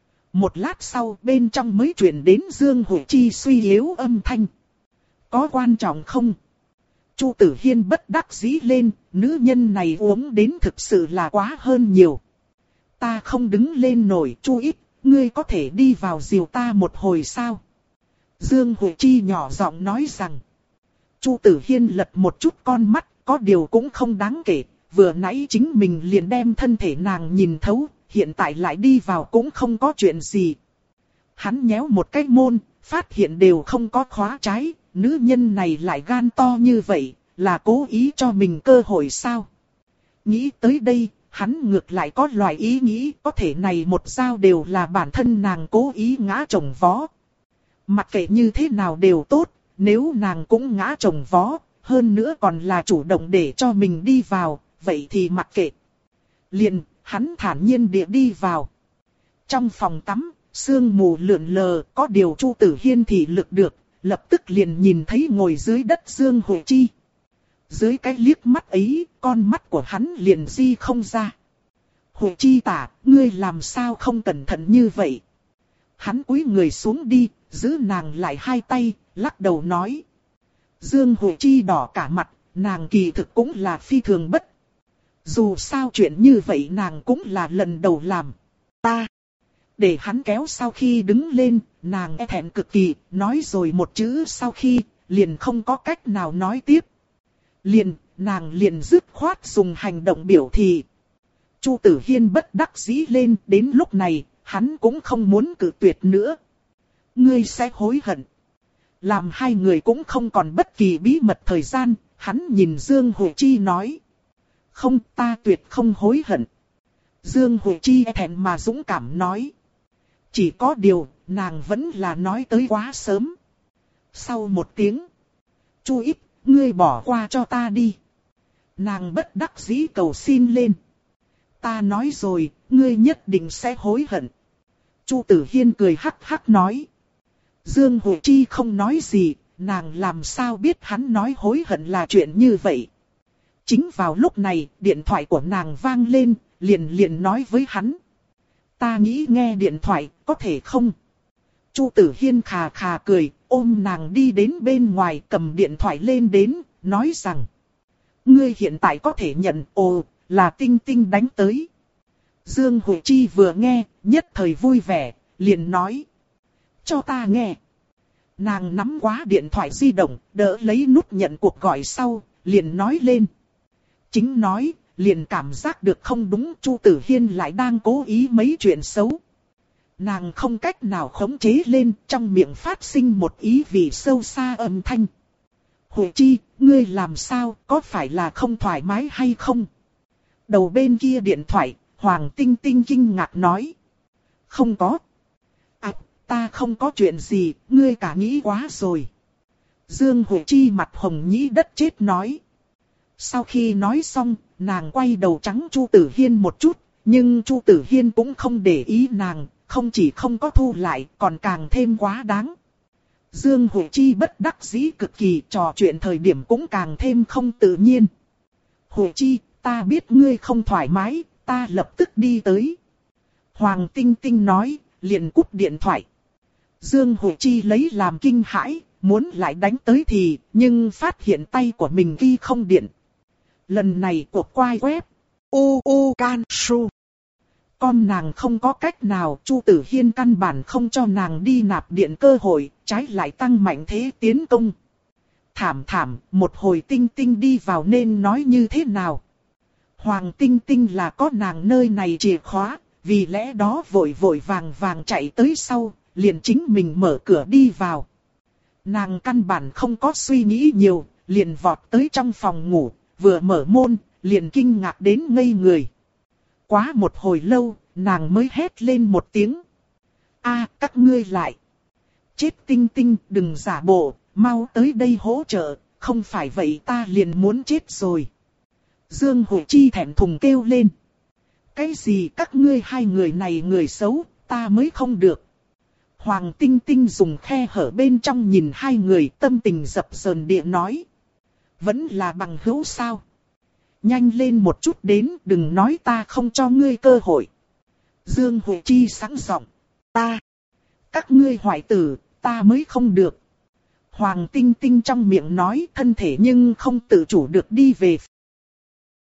Một lát sau bên trong mới truyền đến Dương Huệ Chi suy yếu âm thanh. Có quan trọng không? Chu Tử Hiên bất đắc dĩ lên, nữ nhân này uống đến thực sự là quá hơn nhiều. Ta không đứng lên nổi, Chu Ít, ngươi có thể đi vào dìu ta một hồi sao? Dương Huệ Chi nhỏ giọng nói rằng. Chu Tử Hiên lật một chút con mắt, có điều cũng không đáng kể, vừa nãy chính mình liền đem thân thể nàng nhìn thấu, hiện tại lại đi vào cũng không có chuyện gì. Hắn nhéo một cái môn, phát hiện đều không có khóa trái, nữ nhân này lại gan to như vậy, là cố ý cho mình cơ hội sao? Nghĩ tới đây, hắn ngược lại có loại ý nghĩ, có thể này một dao đều là bản thân nàng cố ý ngã chồng vó. Mặc kệ như thế nào đều tốt, nếu nàng cũng ngã chồng vó, hơn nữa còn là chủ động để cho mình đi vào, vậy thì mặc kệ. Liền, hắn thản nhiên địa đi vào. Trong phòng tắm, sương mù lượn lờ, có điều Chu Tử Hiên thì lực được, lập tức liền nhìn thấy ngồi dưới đất Dương Huệ Chi. Dưới cái liếc mắt ấy, con mắt của hắn liền di không ra. Huệ Chi tả, ngươi làm sao không cẩn thận như vậy? Hắn cúi người xuống đi, giữ nàng lại hai tay, lắc đầu nói. Dương Huệ Chi đỏ cả mặt, nàng kỳ thực cũng là phi thường bất. Dù sao chuyện như vậy nàng cũng là lần đầu làm. Ta, để hắn kéo sau khi đứng lên, nàng e thẹn cực kỳ, nói rồi một chữ sau khi, liền không có cách nào nói tiếp. Liền, nàng liền dứt khoát dùng hành động biểu thị. Chu Tử Hiên bất đắc dĩ lên, đến lúc này, hắn cũng không muốn cự tuyệt nữa. Ngươi sẽ hối hận. Làm hai người cũng không còn bất kỳ bí mật thời gian, hắn nhìn Dương Huệ Chi nói. Không, ta tuyệt không hối hận. Dương Huệ Chi e thẹn mà dũng cảm nói. Chỉ có điều, nàng vẫn là nói tới quá sớm. Sau một tiếng. Chu Ít, ngươi bỏ qua cho ta đi. Nàng bất đắc dĩ cầu xin lên. Ta nói rồi, ngươi nhất định sẽ hối hận. Chu Tử Hiên cười hắc hắc nói. Dương Huệ Chi không nói gì, nàng làm sao biết hắn nói hối hận là chuyện như vậy. Chính vào lúc này, điện thoại của nàng vang lên, liền liền nói với hắn. Ta nghĩ nghe điện thoại, có thể không? Chu Tử Hiên khà khà cười, ôm nàng đi đến bên ngoài cầm điện thoại lên đến, nói rằng. Ngươi hiện tại có thể nhận, ồ, là Tinh Tinh đánh tới. Dương Huệ Chi vừa nghe, nhất thời vui vẻ, liền nói. Cho ta nghe. Nàng nắm quá điện thoại di động, đỡ lấy nút nhận cuộc gọi sau, liền nói lên. Chính nói, liền cảm giác được không đúng, Chu Tử Hiên lại đang cố ý mấy chuyện xấu. Nàng không cách nào khống chế lên, trong miệng phát sinh một ý vị sâu xa âm thanh. Huệ Chi, ngươi làm sao, có phải là không thoải mái hay không? Đầu bên kia điện thoại, Hoàng Tinh Tinh kinh ngạc nói. Không có. À, ta không có chuyện gì, ngươi cả nghĩ quá rồi. Dương Huệ Chi mặt hồng nhĩ đất chết nói. Sau khi nói xong, nàng quay đầu trắng Chu Tử Hiên một chút, nhưng Chu Tử Hiên cũng không để ý nàng, không chỉ không có thu lại, còn càng thêm quá đáng. Dương Huệ Chi bất đắc dĩ cực kỳ, trò chuyện thời điểm cũng càng thêm không tự nhiên. Huệ Chi, ta biết ngươi không thoải mái, ta lập tức đi tới. Hoàng Tinh Tinh nói, liền cúp điện thoại. Dương Huệ Chi lấy làm kinh hãi, muốn lại đánh tới thì, nhưng phát hiện tay của mình ghi không điện. Lần này cuộc quay web, u u can su. Con nàng không có cách nào, Chu Tử Hiên căn bản không cho nàng đi nạp điện cơ hội, trái lại tăng mạnh thế tiến công. Thảm thảm, một hồi Tinh Tinh đi vào nên nói như thế nào? Hoàng Tinh Tinh là có nàng nơi này chìa khóa, vì lẽ đó vội vội vàng vàng chạy tới sau, liền chính mình mở cửa đi vào. Nàng căn bản không có suy nghĩ nhiều, liền vọt tới trong phòng ngủ, vừa mở môn, liền kinh ngạc đến ngây người. Quá một hồi lâu, nàng mới hét lên một tiếng. A, các ngươi lại. Chết Tinh Tinh, đừng giả bộ, mau tới đây hỗ trợ, không phải vậy ta liền muốn chết rồi. Dương Huệ Chi thẹn thùng kêu lên. Cái gì các ngươi hai người này người xấu, ta mới không được. Hoàng Tinh Tinh dùng khe hở bên trong nhìn hai người, tâm tình dập dờn địa nói. Vẫn là bằng hữu sao? Nhanh lên một chút đến, đừng nói ta không cho ngươi cơ hội. Dương Huệ Chi sẵn giọng. Ta, các ngươi hoại tử, ta mới không được. Hoàng Tinh Tinh trong miệng nói, thân thể nhưng không tự chủ được đi về